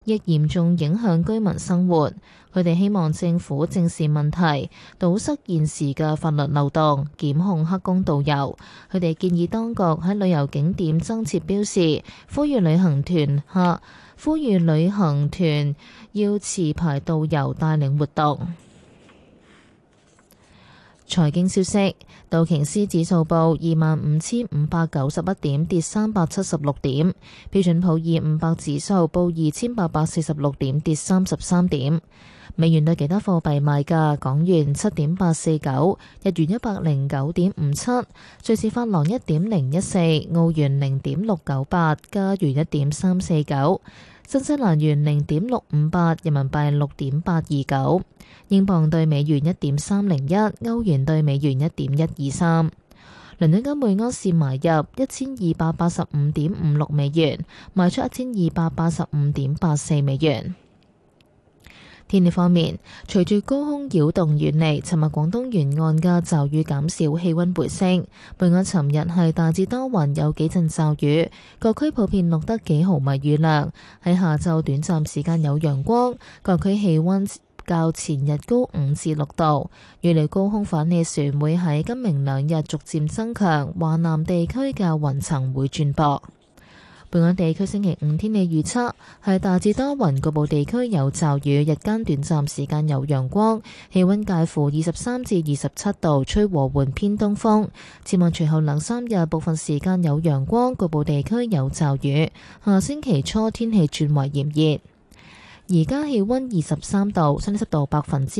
亦嚴重影響居民生活。佢哋希望政府正視問題，堵塞現時嘅法律漏洞，檢控黑工導遊。佢哋建議當局喺旅遊景點增設標示，呼籲旅行團要持牌導遊帶領活動。財經消息，道瓊斯指數報25,591點，跌376點；標準普爾500指數報2,846點，跌33點。美元對其他貨幣賣價：港元7.849，日元109.57，瑞士法郎1.014，澳元0.698，加元1.349。新西蘭元0.658，人民幣6.829，英鎊對美元1.301，歐元對美元1.123。倫敦金每盎司買入1285.56美元，賣出1285.84美元。天氣方面，隨住高空擾動遠離，尋日廣東沿岸嘅驟雨減少，氣溫回升。本港尋日係大致多雲，有幾陣驟雨，各區普遍錄得幾毫米雨量。喺下晝短暫時間有陽光，各區氣溫較前日高5至6度。預料高空反氣旋會喺今明兩日逐漸增強，華南地區嘅雲層會轉薄。本港地區星期五天氣預測係大致多雲，局部地區有驟雨，日間短暫時間有陽光，氣溫介乎23至27度，吹和緩偏東風。展望隨後2-3日，部分時間有陽光，局部地區有驟雨。下星期初天氣轉為炎熱。而家氣溫23度，相對濕度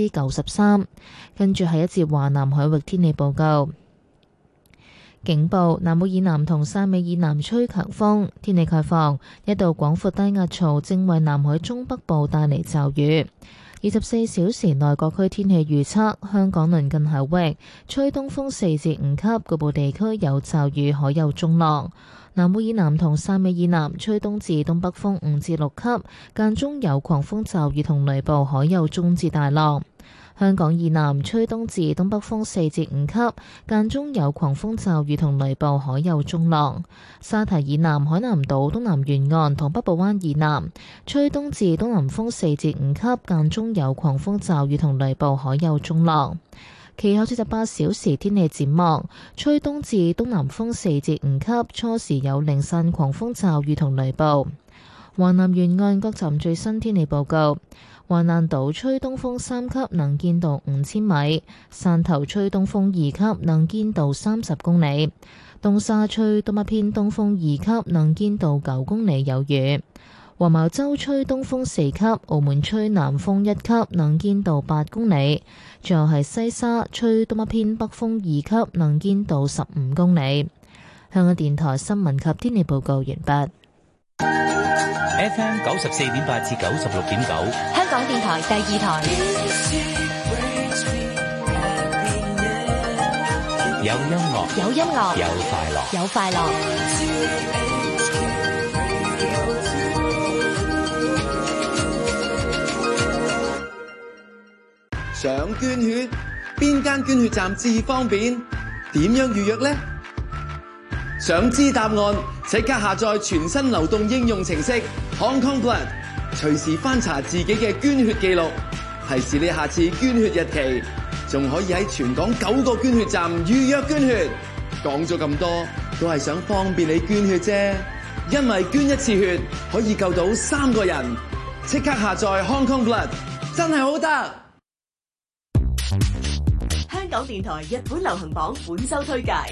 93%。跟住係一節華南海域天氣報告。警報：南澳以南同汕尾以南吹強風，天氣概況，一道廣闊低壓槽正為南海中北部帶嚟驟雨。24小時內各區天氣預測：香港鄰近海域吹東風4至5級，局部地區有驟雨，海有中浪。南澳以南同汕尾以南吹東至東北風5至6級，間中有狂風驟雨同雷暴，海有中至大浪。香港以南吹東至東北風4至5級，間中有狂風驟雨同雷暴，海有中浪。沙堤以南海南島東南沿岸同北部灣以南吹東至東南風4至5級，間中有狂風驟雨同雷暴，海有中浪。其後48小時天氣展望，吹東至東南風4至5級，初時有零散狂風驟雨同雷暴。華南沿岸各站最新天氣報告：橫瀾島吹東風3級，能見度5000米；汕頭吹東風2級，能見度30公里；東沙吹東北偏東風2級，能見度9公里，有雨；黃茅洲吹東風4級，澳門吹南風1級，能見度8公里；最後係西沙吹東北偏北風2級，能見度15公里。香港電台新聞及天氣報告完畢。 FM 94.8至96.9， 香港電台第2台。 有音樂， 有音樂， 有快樂， 有快樂。 想捐血，邊間捐血站至方便？點樣預約呢？想知答案，即刻下載全新流動應用程式 Hong Kong Blood， 隨時翻查自己嘅捐血記錄，提示你下次捐血日期，仲可以喺全港9個捐血站預約捐血。講咗咁多，都係想方便你捐血啫，因為捐一次血可以救到3個人。即刻下載 Hong Kong Blood， 真係好得。 香港電台日本流行榜本周推介。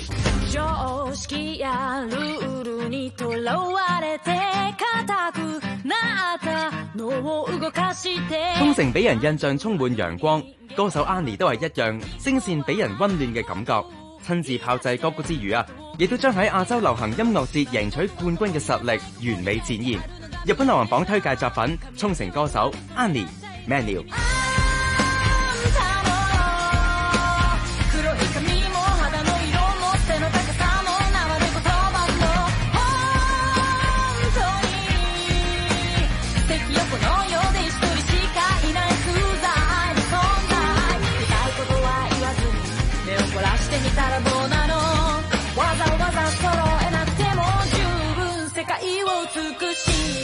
沖繩俾人印象充滿陽光，歌手 Annie 都係一樣，聲線俾人溫暖嘅感覺。親自炮製歌曲之餘亦都將喺亞洲流行音樂節贏取冠軍嘅實力完美展現。日本流行榜推介作品，沖繩歌手 Annie Manuel。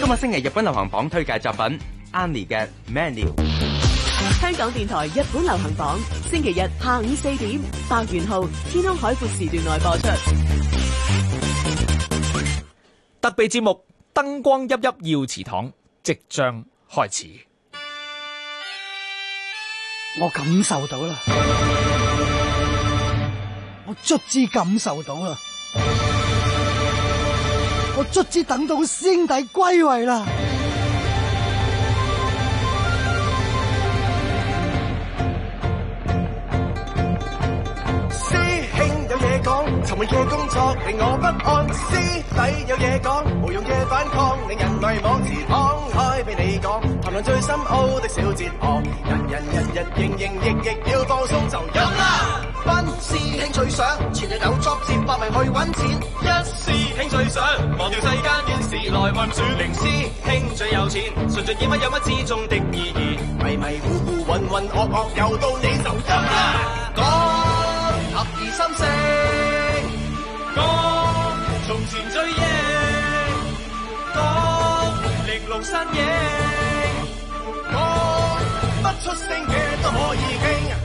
今日星期日本流行榜推介作品 Annie 嘅 Menu。 香港電台日本流行榜，星期日下午4點，白元號天空海闊時段內播出。 特備節目燈光熠熠耀祠堂即將開始。 我感受到啦，我卒之感受到啦，我卒之等到師兄弟歸位啦。 沉悶嘅工作令我不安，師弟有嘢講，無用嘅反抗令人迷惘，自敞開俾你講，談論最深奧的小哲學，人日營役要放鬆就飲啦。班師兄最想前日有 job 接發明去揾錢，一師兄最想忘掉世間件事來運轉，零師兄最有錢，純盡以乜有乜之中的意義，迷糊渾噩又到你就飲啦。講合二三四。講從前最贏，講玲瓏山影，講不出聲嘅都可以傾。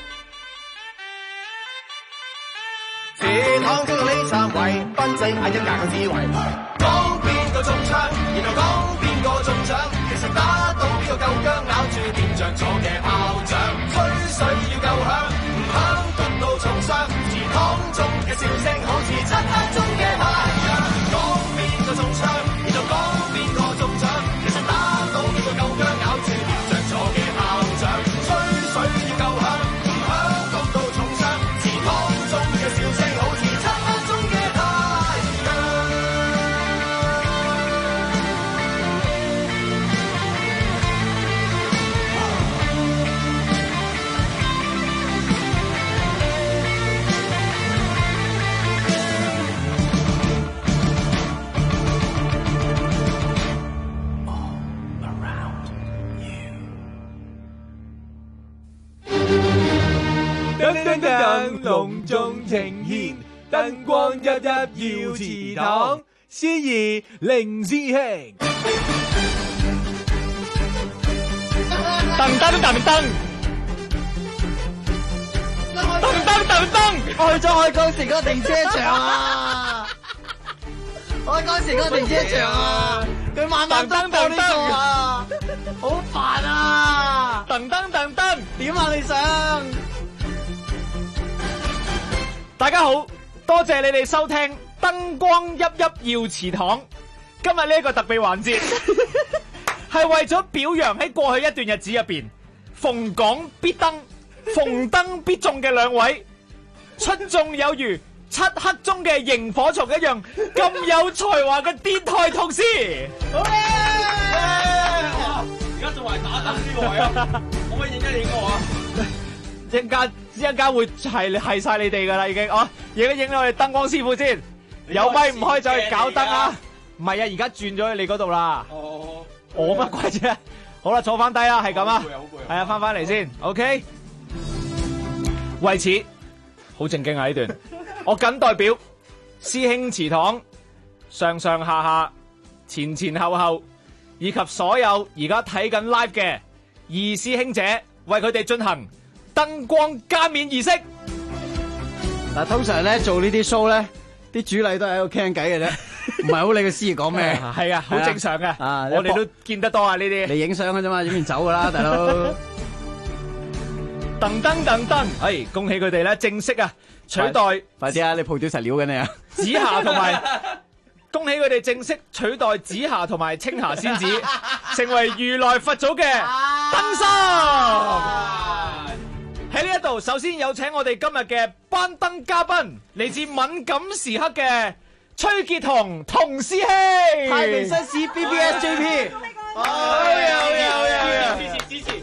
祠堂經過呢三位，賓仔嗌一格嘅智慧，講邊個中槍，然後講邊個中獎，其實打到邊個夠薑，咬住點着咗嘅炮仗，吹水要夠響，唔響焗到重傷。祠堂中嘅笑聲好似漆黑中嘅太陽，講邊個中槍，然後講邊個中獎，其實打到邊個夠薑，咬住點着咗嘅炮仗，吹水要夠響，唔響焗到重傷。祠堂中嘅笑聲好似漆黑中嘅太陽。 隆重呈現，燈光熠熠耀祠堂，司儀凌師兄。噔噔噔噔，噔噔噔噔， 我去咗海港城個停車場啊！海港城個停車場啊！佢晚晚都播呢個啊，好煩啊！ 噔噔噔噔， 點啊你想？ 大家好，多謝你哋收聽燈光熠熠耀祠堂。今日呢一個特別環節係為咗表揚喺過去一段日子入邊逢港必登、逢燈必中嘅兩位，出眾有如漆黑中嘅螢火蟲一樣咁有才華嘅電台同事。好嘢！而家仲係打燈呢個位啊，可唔可以影一影我啊？一陣間會係晒你哋噶啦，已經哦，影一影我哋燈光師傅先，有咪唔開就去搞燈啊！唔係啊，而家轉咗去你嗰度啦。哦，我乜鬼啫？好啦，坐翻低啦，係咁啊，係啊，翻嚟先 ，OK。為此，好正經啊呢段，我謹代表師兄祠堂上上下下、前前後後以及所有而家睇緊 live 嘅二師兄姐，為佢哋進行燈光加冕儀式。 嗱，通常咧做呢啲 show 咧，啲主禮都係喺度傾偈嘅啫，唔係好理個司儀講咩。 係啊，好正常嘅。我哋都見得多啊呢啲。 你影相嘅啫嘛，影完走噶啦，大佬。 噔噔噔噔，係恭喜佢哋咧，正式啊取代。 快啲啊！你鋪啲實料緊你啊！ 紫霞同埋，恭喜佢哋正式取代紫霞同埋青霞仙子，成為如來佛祖嘅燈芯。喺呢一度，首先有請我哋今日嘅班燈嘉賓，嚟自敏感時刻嘅崔潔彤童師兄， 太平紳士 BBS JP， 好嘢，支持，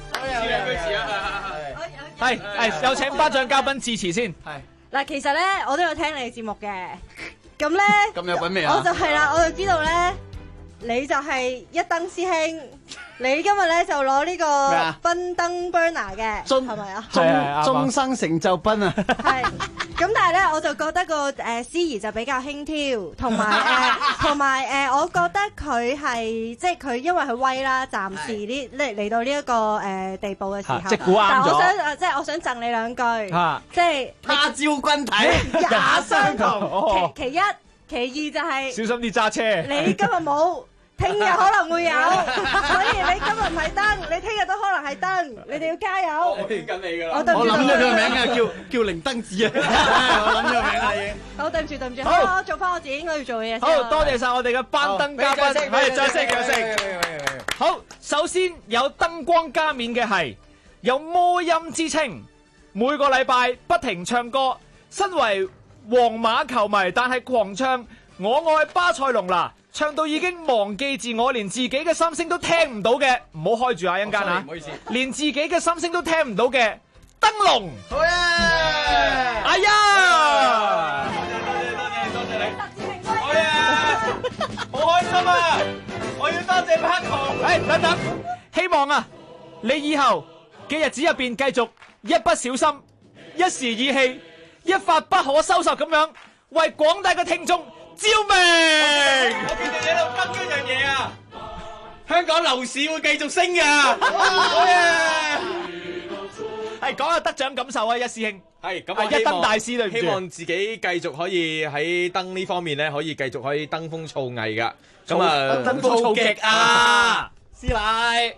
係有請頒獎嘉賓致辭先。係嗱，其實咧我都有聽你嘅節目嘅，咁咧咁有品味啊！ 我就係啦，我就知道咧，你就係一燈師兄。 你今日咧就攞呢個咩啊賓登 burner 嘅，係咪啊？ 終生成就賓啊！ 係。咁但係咧，我就覺得個司儀就比較輕佻，同埋我覺得佢係即係佢因為佢威啦，暫時嚟到呢一個地步嘅時候， 即係估啱咗。 但我想贈你兩句，即係他朝君體也相同。 其一，其二就係小心啲揸車。 你今日冇。聽日可能會有，所以你今日唔係燈，你聽日都可能係燈，你哋要加油。 我聽緊你㗎啦。 我諗咗佢個名啊，叫靈燈子啊。我諗咗個名啦已經。 好，對唔住。好，我做翻我自己應該要做嘅嘢先。 好多謝晒我哋嘅班燈嘉賓，係掌聲。好，首先有燈光加冕嘅係有魔音之稱，每個禮拜不停唱歌。身為皇馬球迷，但係狂唱我愛巴塞隆拿。唱到已經忘記自我，連自己嘅心聲都聽唔到嘅，唔好開住啊！一陣間啊，唔好意思，連自己嘅心聲都聽唔到嘅燈籠，好啊！哎呀！多謝你，好啊！好開心啊！我要多謝 Paco。等等，希望啊，你以後嘅日子入邊繼續一不小心、一時意氣、一發不可收拾咁樣，為廣大嘅聽眾照明！我見你喺度登一樣嘢啊！香港樓市會繼續升㗎！好嘢！係講下得獎感受啊，一師兄。係咁啊，一燈大師對唔住。希望自己繼續可以喺燈呢方面咧，可以繼續可以登峰造藝㗎。咁啊，登峰造極啊！師奶，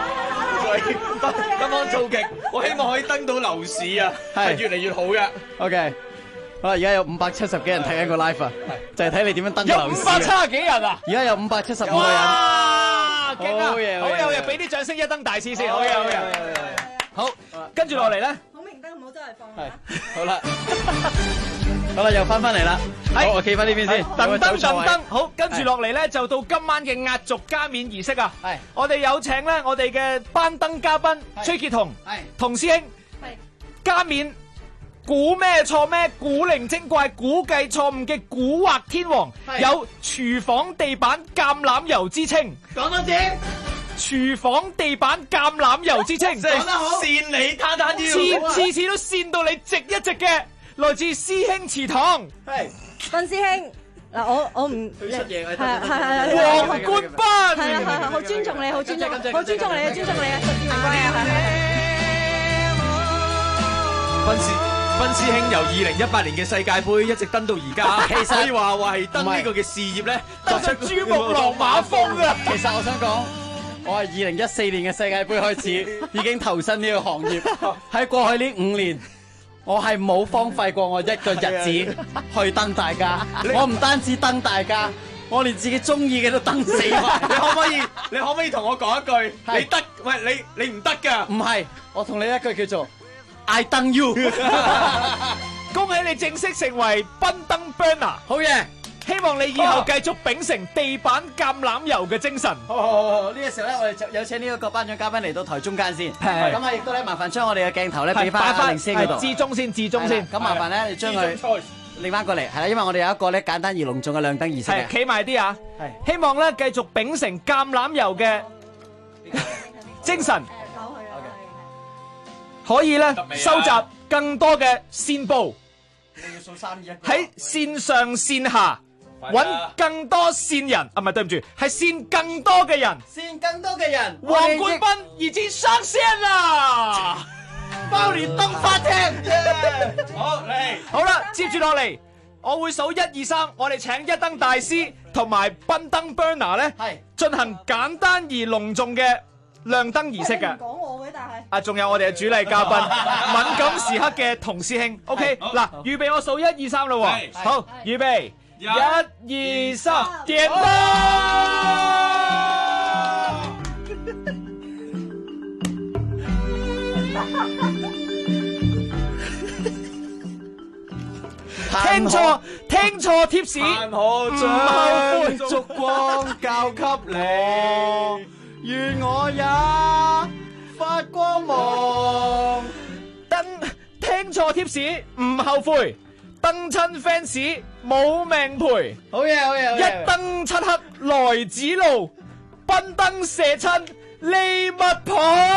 登峰造極，我希望可以登到樓市啊，係越嚟越好嘅。OK。好啦，而家有570幾人睇緊個 live 啊，就係睇你點樣登樓市。有570幾人啊！而家有575個人。哇！勁啊！好嘢，好嘢，俾啲掌聲一燈大師先。好嘢，好嘢。好，跟住落嚟咧。 孔明燈唔好周圍放。 係。好啦，好啦，又翻嚟啦。好，我企翻呢邊先。噔。好，跟住落嚟咧，就到今晚嘅壓軸加冕儀式啊。係。我哋有請咧，我哋嘅班燈嘉賓崔潔彤，童師兄，係加冕。估咩錯咩？古靈精怪、估計錯誤嘅蠱惑天王，有廚房地板橄欖油之稱。講多次，廚房地板橄欖油之稱。講得好，跣你攤攤腰，次次都跣到你直一直嘅，來自師兄祠堂。係， 斌師兄，嗱我唔佢出嘢， 係皇冠班， 係好尊重你，好尊重你啊，尊重你啊，明白啊， 斌師兄由2018年嘅世界盃一直登到而家，其實可以話係登呢個嘅事業咧，登上珠穆朗瑪峰啊！ 其實我想講，我係2014年嘅世界盃開始已經投身呢個行業，喺過去呢5年，我係冇荒廢過我一個日子去登大家。我唔單止登大家，我連自己中意嘅都登死埋。 你可唔可以同我講一句？你得？喂，你唔得㗎？ 唔係，我同你一句叫做。I 登 you， 恭喜你正式成為賓登 burner， 好嘢！希望你以後繼續秉承地板橄欖油嘅精神。 好，呢個時候咧，我哋就有請呢一個頒獎嘉賓嚟到台中間先。係。咁啊，亦都咧麻煩將我哋嘅鏡頭咧俾翻阿凌師兄嗰度。至中先。咁麻煩咧，你將佢拎翻過嚟。係啦，因為我哋有一個咧簡單而隆重嘅亮燈儀式嘅。 企埋啲啊！係。希望咧繼續秉承橄欖油嘅精神。可以咧收集更多嘅線報，喺線上線下揾更多線人，唔係對唔住，係線更多嘅人，皇冠賓已經上線啦！包年燈花廳，好嚟，好啦，接住落嚟，我會數1、2、3，我哋請一燈大師同埋賓登 burner 咧，進行簡單而隆重嘅亮燈儀式嘅。 講我嘅，但係啊，仲有我哋嘅主禮嘉賓，敏感時刻嘅童師兄。OK，嗱，預備我數1、2、3咯喎。好，預備1、2、3，點燈！聽錯貼士，唔後悔，燭光交給你。願我也發光芒。聽錯貼士唔後悔，登親 fans 冇命賠。好嘢，好嘢，一燈漆黑來指路，賓燈射親利物浦。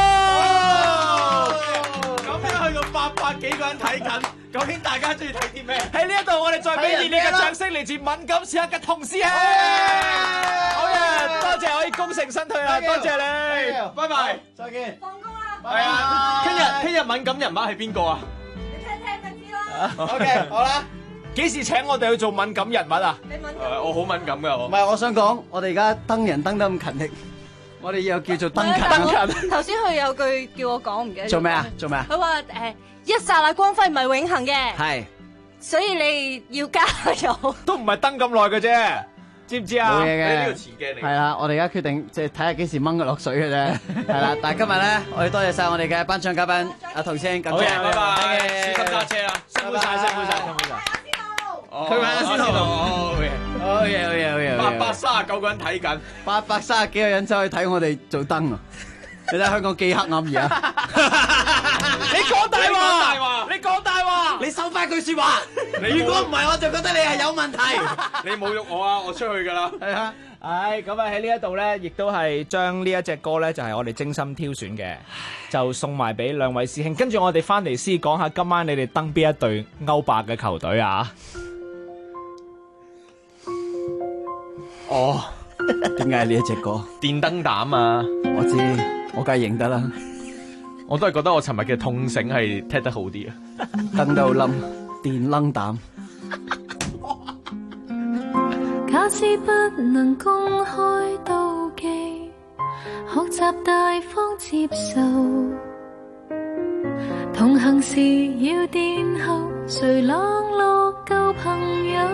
咁樣去到800幾個人睇緊，究竟大家中意睇啲咩？喺呢一度，我哋再俾熱烈嘅掌聲嚟自敏感時刻嘅同事兄。好嘢，多謝可以功成身退啦，多謝你，拜拜，再見。 放工啦。 係啊，聽日敏感人物係邊個啊？ 你聽就知啦。 OK， 好啦。幾時請我哋去做敏感人物啊？ 你敏感？ 我好敏感㗎我。 唔係，我想講，我哋而家登人登得咁勤力，我哋又叫做登勤。 頭先佢有句叫我講，唔記得。 做咩啊？做咩啊？ 佢話一剎那光輝唔係永恆嘅。 係。 所以你要加油。 都唔係登咁耐嘅啫，知唔知啊？ 冇嘢嘅。 呢個前鏡嚟。 係啦，我哋而家決定即係睇下幾時掹佢落水嘅啫。係啦，但係今日咧，我哋多謝晒我哋嘅頒獎嘉賓阿童星，感謝。 好，拜拜。小心揸車啦，辛苦晒，辛苦晒，辛苦晒。佢買咗先到，好嘢，839個人睇緊 ，830幾個人走去睇我哋做燈啊！你睇香港幾黑暗而家， 你講大話，你講大話， 你收翻句説話。如果唔係，我就覺得你係有問題。 你侮辱我啊！我出去㗎啦。係啊。咁啊喺呢一度咧，亦都係將呢一隻歌咧，就係我哋精心挑選嘅，就送埋俾兩位師兄。跟住我哋翻嚟先講下今晚你哋登邊一隊歐霸嘅球隊啊！ 哦，點解呢一隻歌？ 電燈膽啊！ 我知，我梗係認得啦。 我都係覺得我尋日嘅痛醒係踢得好啲啊！ 燈到冧，電燈膽。 假使不能公開妒忌，學習大方接受，同行時要殿後，誰冷落舊朋友？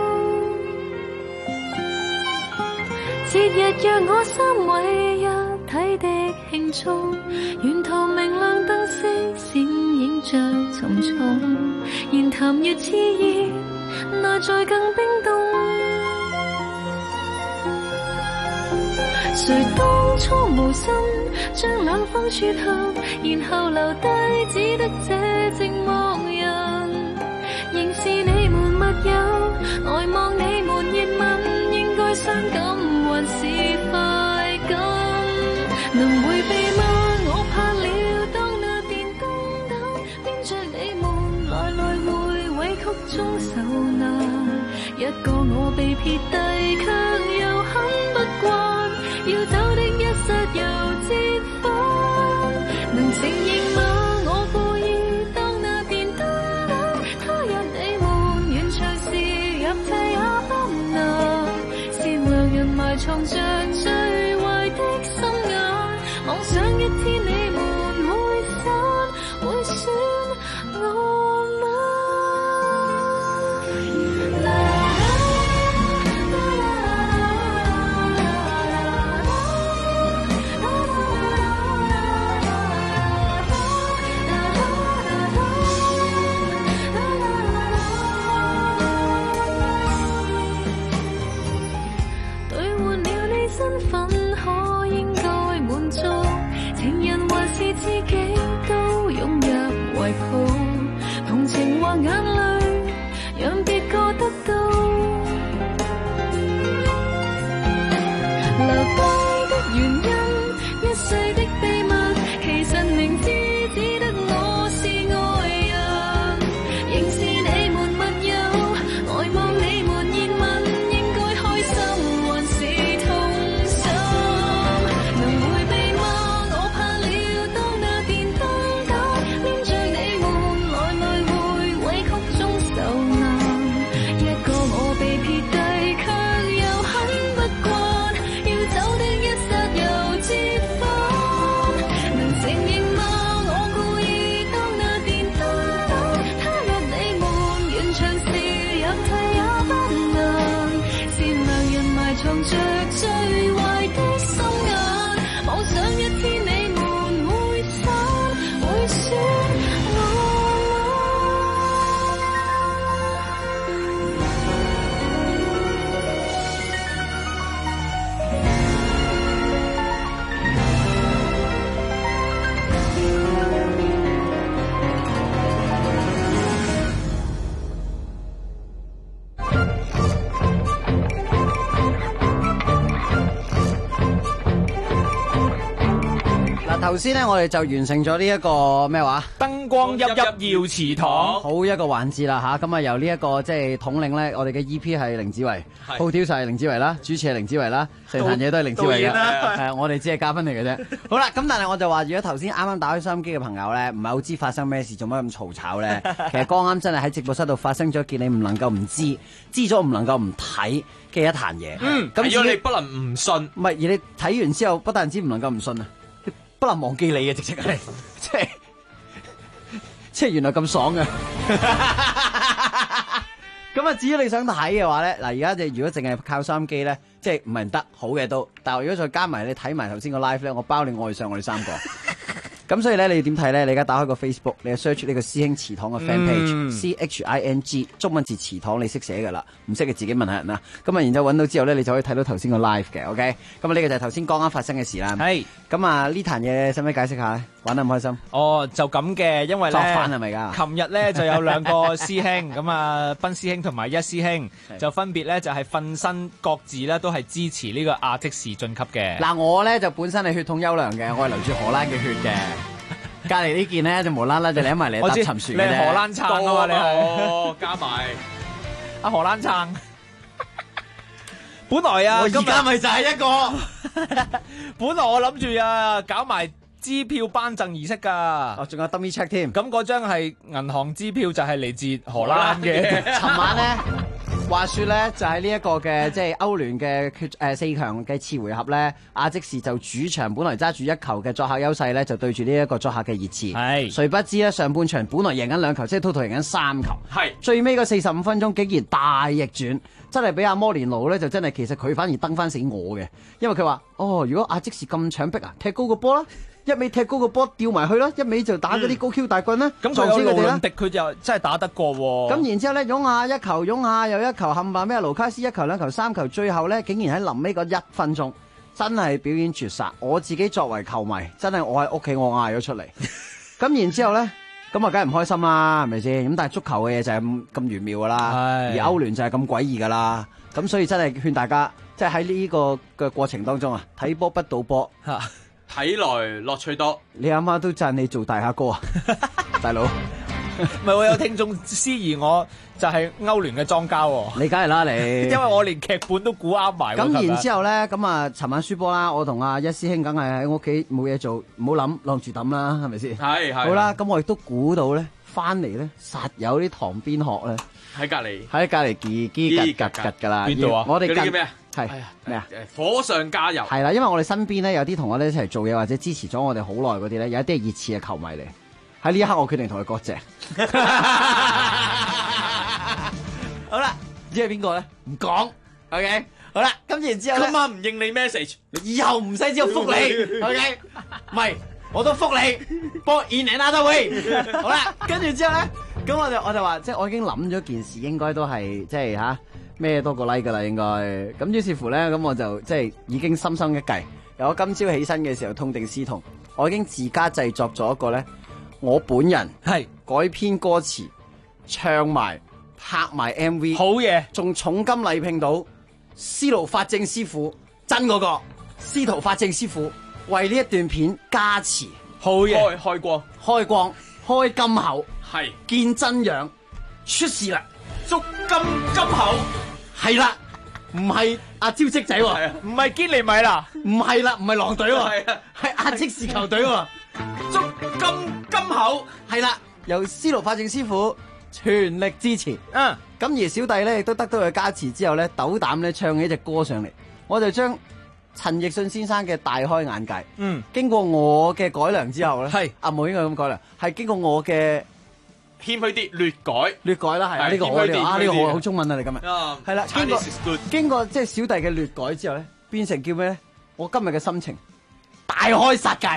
節日讓我心唯一體的慶祝，沿途明亮燈飾閃映着沉重，言談越熾熱，內在更冰凍。誰當初無心將兩方撮合，然後留低只得這寂寞人，仍是你們密友，呆望你們熱吻，應該傷感還是快感？能迴避嗎？我怕了，當那電燈膽編着你們來來回委曲中受難，一個我被撇低，卻又很不慣。要走的一剎又折返，能承認嗎？我故意當那電燈膽，他日你們完場時入戲也不難，善良人埋藏着最壞的心眼，妄想一天你們會散，會選我嗎？身份可應該滿足，情人還是知己都湧入懷抱，同情或眼淚讓別個得到，留低的原因一世的秘密，其實明知只得我是愛人，仍是你們密友，呆望你們熱吻，應該開心還是嗱，頭先咧我哋就完成咗呢一個咩話？ 燈光熠熠耀祠堂， 好一個環節啦吓。咁啊由呢一個即係統領咧，我哋嘅 EP 係凌子維，鋪條就係凌子維啦，主持係凌子維啦，成壇嘢都係凌子維嘅。我哋只係嘉賓嚟嘅啫。好啦，咁但係我就話，如果頭先啱啱打開收音機嘅朋友咧，唔係好知發生咩事，做乜咁嘈吵咧？其實剛啱真係喺直播室度發生咗件你唔能夠唔知，知咗唔能夠唔睇嘅一壇嘢。 咁如果你不能唔信， 唔係而你睇完之後，不但止唔能夠唔信啊，不能忘記你嘅直情係，即係原來咁爽嘅。咁啊，至於你想睇嘅話咧，嗱而家你如果淨係靠收音機咧，即係唔係唔得，好嘅都。但係如果再加埋你睇埋頭先個 live 咧，我包你愛上我哋三個。咁所以咧，你點睇咧？你而家打開個 Facebook， 你 search 呢個師兄祠堂嘅 fan page，CHING 中文字祠堂，你識寫噶啦，唔識嘅自己問下人啦。咁啊，然之後揾到之後咧，你就可以睇到頭先個 live 嘅 ，OK？ 咁啊，呢個就係頭先剛啱發生嘅事啦。係。咁啊，呢壇嘢使唔使解釋下咧？玩得唔開心？ 哦，就咁嘅，因為咧， 作反係咪㗎？ 琴日咧就有兩個師兄，咁啊，賓師兄同埋一師兄，就分別咧就係瞓身各自咧都係支持呢個亞積士晉級嘅。 嗱，我咧就本身係血統優良嘅，我係流住荷蘭嘅血嘅。隔離呢件咧就無啦啦就領埋嚟搭沉船嘅啫。 你係荷蘭撐啊嘛，你係加埋阿荷蘭撐。本來啊， 我而家咪就係一個。 本來我諗住啊，搞埋支票頒贈儀式㗎。 哦，仲有 dummy check 添。 咁嗰張係銀行支票，就係嚟自荷蘭嘅。 尋晚咧。話說咧，就係呢一個嘅即係歐聯嘅4強嘅次回合咧，亞積士就主場本來揸住1球嘅作客優勢咧，就對住呢一個作客嘅熱刺。係，誰不知咧上半場本來贏緊2球，即係 total 贏緊3球。係，最尾嗰45分鐘竟然大逆轉，真係俾阿摩連奴咧就真係其實佢反而蹬翻死我嘅，因為佢話哦，如果亞積士咁搶逼啊，踢高個波啦。一味踢高個波掉埋去啦，一味就打嗰啲高 Q 大棍啦， 咁佢有盧倫迪佢就真係打得過喎。 咁然之後咧，擁下一球，擁下又一球，冚唪唥咩盧卡斯1球2球3球，最後咧竟然喺臨尾嗰1分鐘，真係表演絕殺。我自己作為球迷，真係我喺屋企我嗌咗出嚟。咁然之後咧，咁啊梗係唔開心啦，係咪先？咁但係足球嘅嘢就係咁玄妙噶啦，而歐聯就係咁詭異噶啦。咁所以真係勸大家，即係喺呢個嘅過程當中啊，睇波不賭波嚇。 睇來樂趣多， 你阿媽都讚你做大蝦哥啊，大佬。 唔係我有聽眾思疑我就係歐聯嘅莊家喎。 你梗係啦你， 因為我連劇本都估啱埋。 咁然之後咧，咁啊，尋晚輸波啦，我同阿一師兄梗係喺屋企冇嘢做，唔好諗，晾住揼啦，係咪先？係。好啦，咁我亦都估到咧，翻嚟咧，實有啲塘邊學咧喺隔離， 嘰嘰格格㗎啦。 邊度啊？ 我哋叫咩啊？ 係咩啊？ 火上加油係啦，因為我哋身邊咧有啲同我哋一齊做嘢或者支持咗我哋好耐嗰啲咧，有一啲係熱刺嘅球迷嚟。喺呢一刻，我決定同佢割席。好啦，知係邊個咧？唔講。OK。好啦，咁然之後咧， 今晚唔應你 message， 以後唔使知道覆你。OK。唔係，我都覆你。But in another way。好啦，跟住之後咧，咁我就話，即係我已經諗咗件事，應該都係即係嚇。咩多個 like 噶啦，應該咁於是乎咧，咁我就即係已經深深一計。由我今朝起身嘅時候痛定思痛，我已經自家製作咗一個咧，我本人係改編歌詞、唱埋、拍埋 MV， 好嘢， 仲重金禮聘到司徒法正師傅，真嗰個司徒法正師傅為呢一段片加持， 好嘢， 開光， 開金口， 係見真樣，出事啦， 捉金口。 係啦，唔係阿招積仔喎， 唔係堅尼米啦， 唔係啦，唔係狼隊喎，係亞積士球隊喎， 捉金口係啦，由司徒法正師傅全力支持，咁而小弟咧亦都得到佢加持之後咧，斗膽咧唱起隻歌上嚟，我就將陳奕迅先生嘅大開眼界，經過我嘅改良之後咧，係阿冇應該咁改良，係經過我嘅。 謙虛啲，略改啦，係啊，呢個我呢個好中文啊，你今日係啦，經過即係小弟嘅略改之後咧，變成叫咩咧？我今日嘅心情大開殺戒。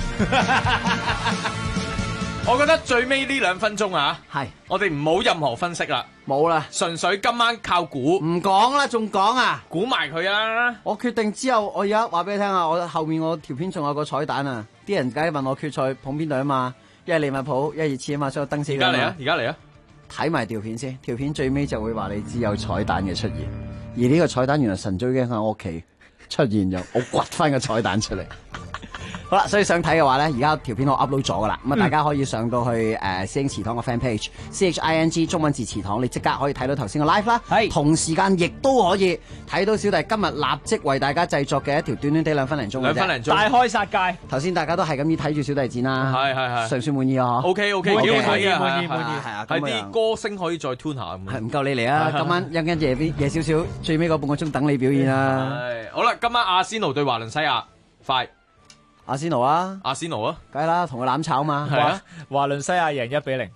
我覺得最尾呢2分鐘啊，係我哋唔好任何分析啦， 冇啦， 純粹今晚靠估， 唔講啦，仲講啊， 估埋佢啊！ 我決定之後，我而家話俾你聽啊，我後面我條片仲有個彩蛋啊，啲人梗係問我決賽捧邊隊啊嘛。一係利物浦，一係熱刺啊嘛，所以我登死佢。 而家嚟啊！ 睇埋條片先，條片最尾就會話你知有彩蛋嘅出現。而呢個彩蛋原來神早已經喺我屋企出現咗，我掘翻個彩蛋出嚟。 好啦，所以想睇嘅話咧，而家條片我 upload 咗噶啦，咁啊大家可以上到去師兄祠堂嘅 fan page CHING 中文字祠堂，你即刻可以睇到頭先嘅 live 啦。係同時間亦都可以睇到小弟今日立即為大家製作嘅一條短短地2分零鐘嘅啫，2分零鐘大開殺戒。頭先大家都係咁樣睇住小弟剪啦， 係尚算滿意啊嗬 OK， 幾好睇嘅，滿意。 係啊， 係啲歌聲可以再 tune 下咁。 係唔夠你嚟啊！今晚一陣夜少少，最尾嗰半個鐘等你表演啊！ 好啦，今晚阿仙奴對華倫西亞，快！ 阿仙奴啊，梗係啦，同佢攬炒嘛。 係啊，華倫西亞贏1-0。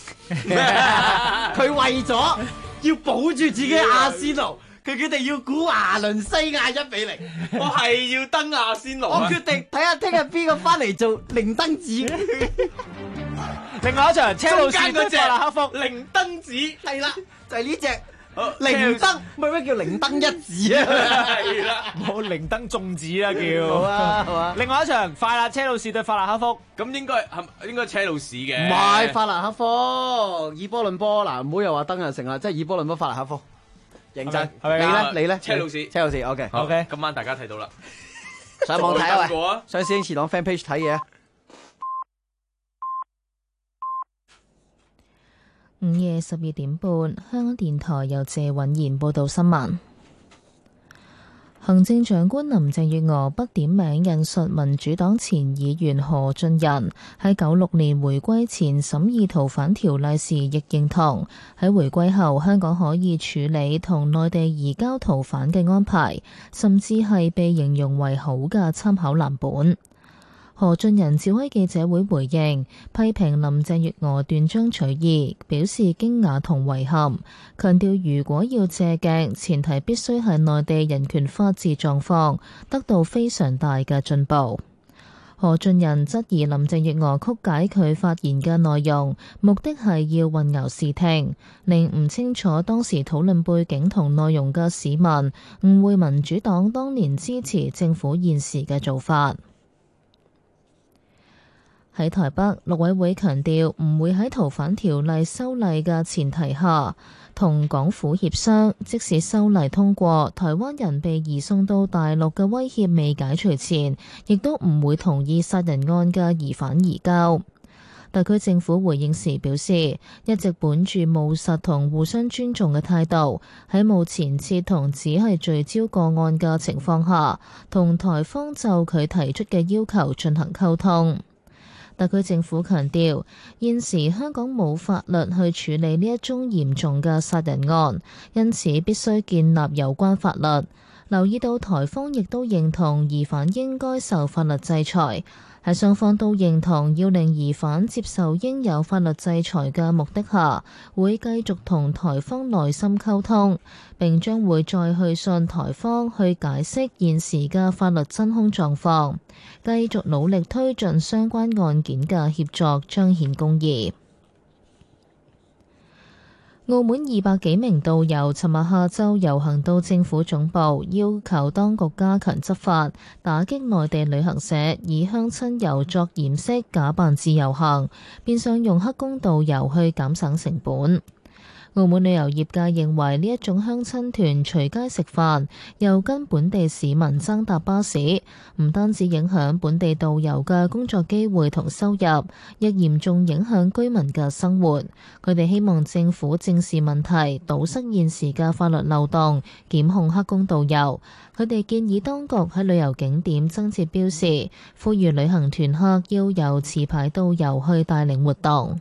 佢為咗要保住自己阿仙奴，佢決定要估華倫西亞1-0。 我係要登阿仙奴。 我決定睇下聽日邊個翻嚟做靈燈子。 另外一場車路士對法蘭克福， 靈燈子係啦，就係呢隻。靈燈，咩叫靈燈一子啊？ 係啦， 冇靈燈眾子啦叫。 好啊，好啊。 另外一場快啦，車路士對法蘭克福， 咁應該車路士嘅。 唔係法蘭克福，以波論波嗱，唔好又話登又成啦，即係以波論波法蘭克福。認真，你咧？ 車路士 ，OK。 今晚大家睇到啦， 上網睇啊喂，上師兄祠堂 fan page 睇嘢。 午夜12點半，香港電台由謝允賢報道新聞。行政長官林鄭月娥不點名引述民主黨前議員何俊仁喺96年回歸前審議逃犯條例時，亦認同喺回歸後香港可以處理同內地移交逃犯嘅安排，甚至係被形容為好嘅參考藍本。何俊仁召開記者會回應，批評林鄭月娥斷章取義，表示驚訝同遺憾，強調如果要借鏡，前提必須係內地人權法治狀況得到非常大嘅進步。何俊仁質疑林鄭月娥曲解佢發言嘅內容，目的係要混淆視聽，令唔清楚當時討論背景同內容嘅市民誤會民主黨當年支持政府現時嘅做法。喺台北，陸委會強調唔會喺逃犯條例修例嘅前提下同港府協商，即使修例通過，台灣人被移送到大陸嘅威脅未解除前，亦都唔會同意殺人案嘅疑犯移交。特區政府回應時表示，一直本住務實同互相尊重嘅態度，喺冇前設同只係聚焦個案嘅情況下，同台方就佢提出嘅要求進行溝通。特區政府強調，現時香港冇法律去處理呢一宗嚴重嘅殺人案，因此必須建立有關法律。留意到台方亦都認同疑犯應該受法律制裁，喺雙方都認同要令疑犯接受應有法律制裁嘅目的下，會繼續同台方耐心溝通，並將會再去信台方去解釋現時嘅法律真空狀況，繼續努力推進相關案件嘅協作，彰顯公義。澳門200幾名導遊尋日下晝遊行到政府總部，要求當局加強執法，打擊內地旅行社以鄉親遊作掩飾，假扮自由行，變相用黑工導遊去減省成本。澳門旅遊業界認為呢一種鄉親團隨街食飯，又跟本地市民爭搭巴士，唔單止影響本地導遊嘅工作機會同收入，亦嚴重影響居民嘅生活。佢哋希望政府正視問題，堵塞現時嘅法律漏洞，檢控黑工導遊。佢哋建議當局喺旅遊景點增設標示，呼籲旅行團客要由持牌導遊去帶領活動。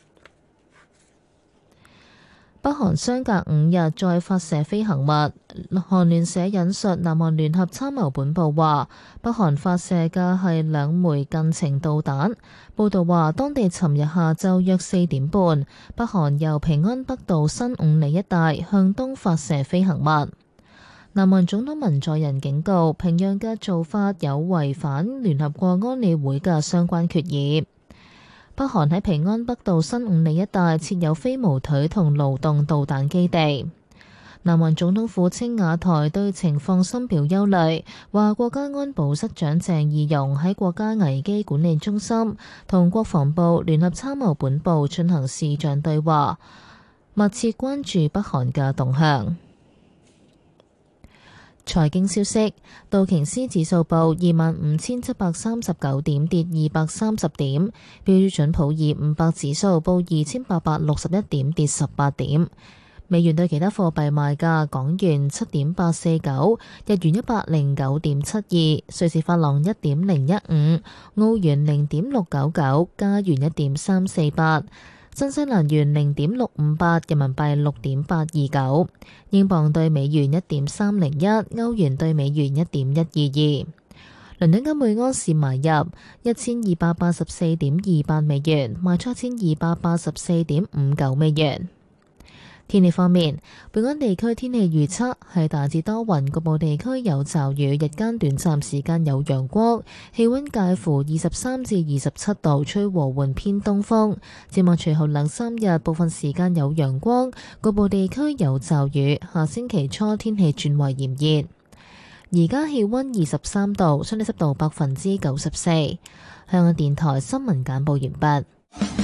北韓相隔5日再發射飛行物，韓聯社引述南韓聯合參謀本部話，北韓發射嘅係2枚近程導彈。報道話，當地尋日下晝約4點半，北韓由平安北道新五里一帶向東發射飛行物。南韓總統文在寅警告，平壤嘅做法有違反聯合國安理會嘅相關決議。北韓喺平安北道新五里一帶設有飛毛腿同勞動導彈基地。南韓總統府青瓦台對情況深表憂慮，話國家安保室長鄭義溶喺國家危機管理中心同國防部聯合參謀本部進行視像對話，密切關注北韓嘅動向。 財經消息，道瓊斯指數報25,739點，跌230點；標準普爾500指數報2,861點，跌18點。美元對其他貨幣賣價：港元7.849，日元109.72，瑞士法郎1.015，澳元0.699，加元1.348。新西蘭元0.658，人民幣6.829，英鎊對美元1.301，歐元對美元1.122。倫敦金每安士買入1284.28美元，賣出1284.59美元。天氣方面，本港地區天氣預測係大致多雲，局部地區有驟雨，日間短暫時間有陽光，氣溫介乎23至27度，吹和緩偏東風。展望隨後2-3日，部分時間有陽光，局部地區有驟雨。下星期初天氣轉為炎熱。而家氣溫23度，相對濕度94%。香港電台新聞簡報完畢。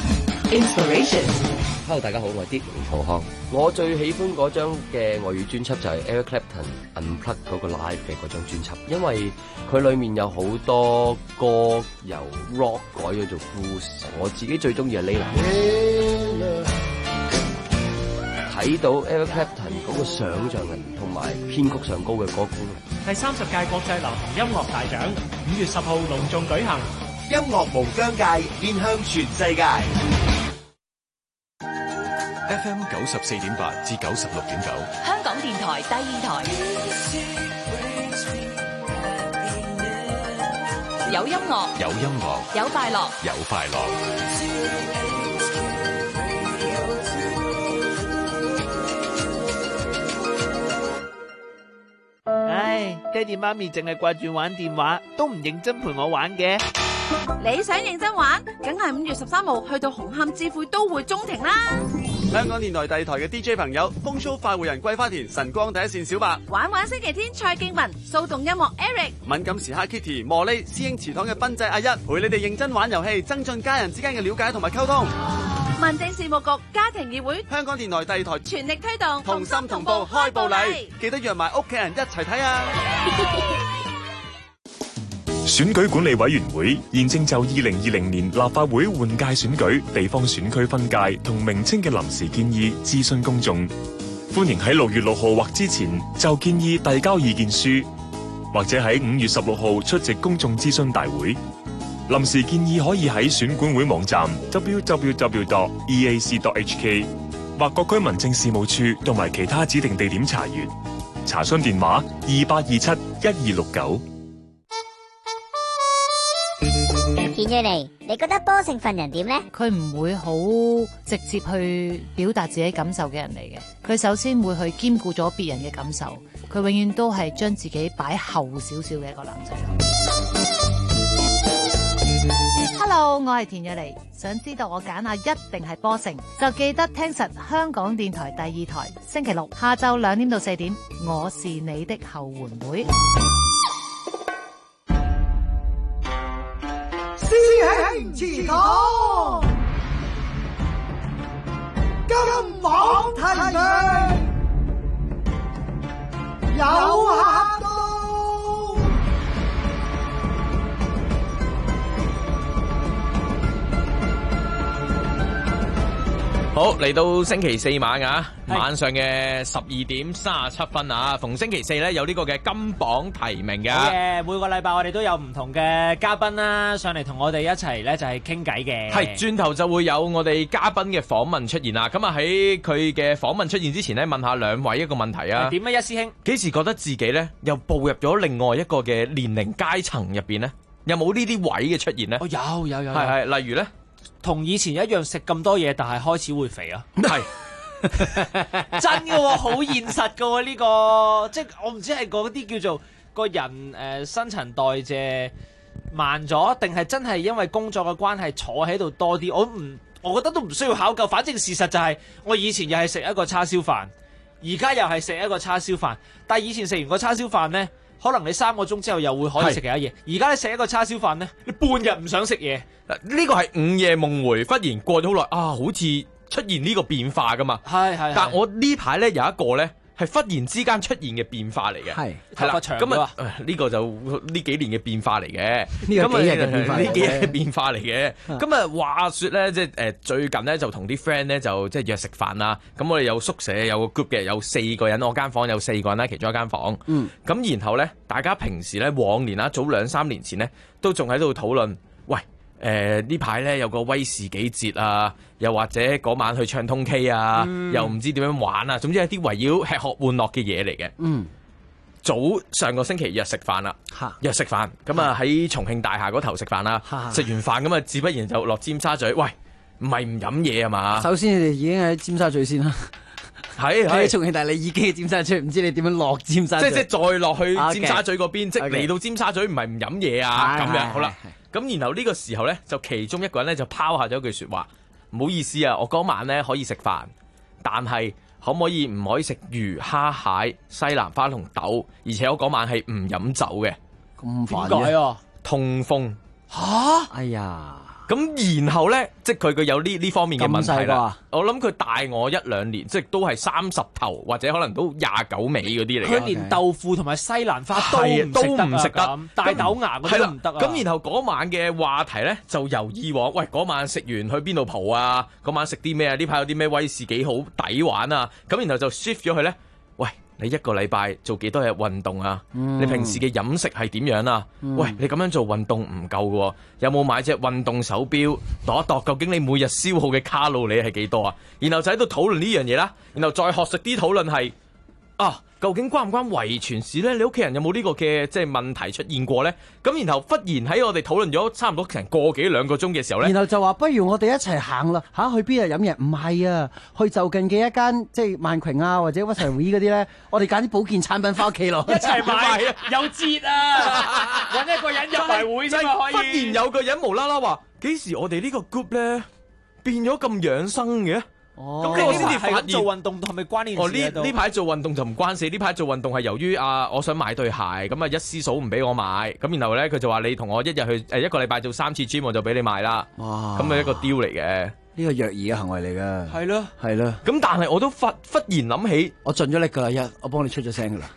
Hello， 大家好，我係 Dick 曹康。我最喜歡嗰張嘅外語專輯就係 Eric Clapton Unplugged 嗰個 live 嘅嗰張專輯，因為佢裏面有好多歌由 rock 改咗做 blues。我自己最中意係 Layla。睇到 Eric Clapton 嗰個想像力同埋編曲上高嘅歌功。 第30屆國際流行音樂大獎5月10號隆重舉行， 音樂無疆界，面向全世界。 FM 94.8至96.9， 香港電台第2台，有音樂， 有音樂， 有快樂， 有快樂。 唉，爹哋媽咪淨係掛住玩電話，都唔認真陪我玩嘅。 你想認真玩，梗係5月13號去到紅磡置富都會中庭啦。 香港電台第2台嘅 DJ 朋友，風騷快活人桂花田，晨光第一線小白， 玩玩星期天蔡敬文，騷動音樂 Eric， 敏感時刻 Kitty， 茉莉，師兄祠堂嘅賓仔阿一，陪你哋認真玩遊戲，增進家人之間嘅了解同埋溝通。 民政事務局家庭議會， 香港電台第2台全力推動， 同心同步開步禮，記得約埋屋企人一齊睇啊！ 選舉管理委員會現正就2020年立法會換屆選舉地方選區分界同名稱嘅臨時建議諮詢公眾，歡迎喺6月6號或之前就建議遞交意見書，或者喺5月16號出席公眾諮詢大會。臨時建議可以喺選管會網站 www.eac.hk 或各區民政事務處同埋其他指定地點查閱。查詢電話28271269。 田蕊妮，你覺得多性份人點呢？ 佢唔會好直接去表達自己感受嘅人嚟嘅，佢首先會去兼顧咗別人嘅感受，佢永遠都係將自己擺後少少嘅一個男仔。Hello， 我係田蕊妮，想知道我揀下一定係波性，就記得聽實香港電台第2台，星期6下晝2點到4點，我是你的後援會。 師兄祠堂，金網提名有客到。 好，嚟到星期4晚啊，晚上嘅12點37分啊，逢星期4咧有呢個嘅金榜提名嘅。 好嘅，每個禮拜我哋都有唔同嘅嘉賓啦，上嚟同我哋一齊咧就係傾偈嘅。 係，轉頭就會有我哋嘉賓嘅訪問出現啦。咁啊喺佢嘅訪問出現之前咧，問下兩位一個問題啊。 點啊，一師兄？ 幾時覺得自己咧又步入咗另外一個嘅年齡階層入邊咧？有冇呢啲位嘅出現咧？ 哦，有。 係，例如咧？ 同以前一樣食咁多嘢，但係開始會肥啊！ 係真嘅喎，好現實嘅喎呢個，即係我唔知係嗰啲叫做個人新陳代謝慢咗，定係真係因為工作嘅關係坐喺度多啲？我覺得都唔需要考究，反正事實就係我以前又係食一個叉燒飯，而家又係食一個叉燒飯，但係以前食完個叉燒飯呢，可能你3個鐘之後又會可以食其他嘢，而家你食一個叉燒飯呢，你半日唔想食嘢。 呢個係午夜夢回，忽然過咗好耐啊，好似出現呢個變化噶嘛。 係。 但我呢排咧有一個咧係忽然之間出現嘅變化嚟嘅，係啦，咁啊呢個就呢幾年嘅變化嚟嘅， 呢個幾日嘅變化， 呢幾日嘅變化嚟嘅。咁啊話説咧，即係最近咧就同啲 friend 咧就即係約食飯啦。咁我哋有宿舍有個 group 嘅，有4個人，我間房有4個人啦，其中一間房。咁然後咧，大家平時咧往年啦，早2-3年前咧，都仲喺度討論，喂。呢排咧有個威士忌節啊，又或者嗰晚去唱通 K 啊，又唔知點樣玩啊，總之係啲圍繞吃喝玩樂嘅嘢嚟嘅。早上個星期約食飯啦，約食飯咁啊喺重慶大廈嗰頭食飯啦，食完飯咁啊，自不然就落尖沙咀。喂，唔係唔飲嘢啊嘛？ 首先你哋已經喺尖沙咀先啦。喺重慶，但係你已經喺尖沙咀，唔知你點樣落尖沙咀？ 即係再落去尖沙咀嗰邊，即係嚟到尖沙咀唔係唔飲嘢啊咁樣。好啦。咁然後呢個時候咧，就其中一個人咧就拋下咗一句説話，唔好意思啊，我嗰晚咧可以食飯，但係可唔可以唔可以食魚、蝦、蟹、西蘭花同豆，而且我嗰晚係唔飲酒嘅。 咁煩嘅？ 點解啊？痛風。嚇！哎呀！咁然後咧，即係佢有呢方面嘅問題啦。我諗佢大我1-2年，即係都係30頭或者可能都29尾嗰啲嚟嘅。 佢連豆腐同埋西蘭花都唔食得，大豆芽嗰啲都唔得啊。 咁然後嗰晚嘅話題咧，就由以往喂嗰晚食完去邊度蒲啊？嗰晚食啲咩啊？呢排有啲咩威士忌好抵玩啊？咁然後就 shift 咗佢咧。喂，你一個禮拜做幾多日運動啊？你平時嘅飲食係點樣啊？喂，你咁樣做運動唔夠嘅，有冇買隻運動手錶度一度？究竟你每日消耗嘅卡路里係幾多啊？然後就喺度討論呢樣嘢啦。然後再學術啲討論係究竟關唔關遺傳事咧？你屋企人有冇呢個嘅即係問題出現過咧？咁然後忽然喺我哋討論咗差唔多成個幾2個鐘嘅時候咧， 然後就話不如我哋一齊行啦嚇，去邊啊飲嘢？唔係啊，去就近嘅一間即係萬瓊啊或者屈臣氏嗰啲咧，我哋揀啲保健產品翻屋企咯， 一齊買有折啊！揾一個人入埋會啫嘛，可以。 忽然有個人無啦啦話：幾時我哋呢個 group 咧變咗咁養生嘅？ 咁你先至發現做運動係咪關呢件事喺度？ 呢排做運動就唔關事，呢排做運動係由於我想買對鞋，咁啊一師嫂唔俾我買，咁然後咧佢就話你同我一日去1個禮拜做3次 gym， 我就俾你買啦。哇！咁係一個 deal 嚟嘅， 呢個虐兒嘅行為嚟㗎。 係咯， 係咯。 咁但係我都忽然諗起， 我盡咗力㗎啦，我幫你出咗聲㗎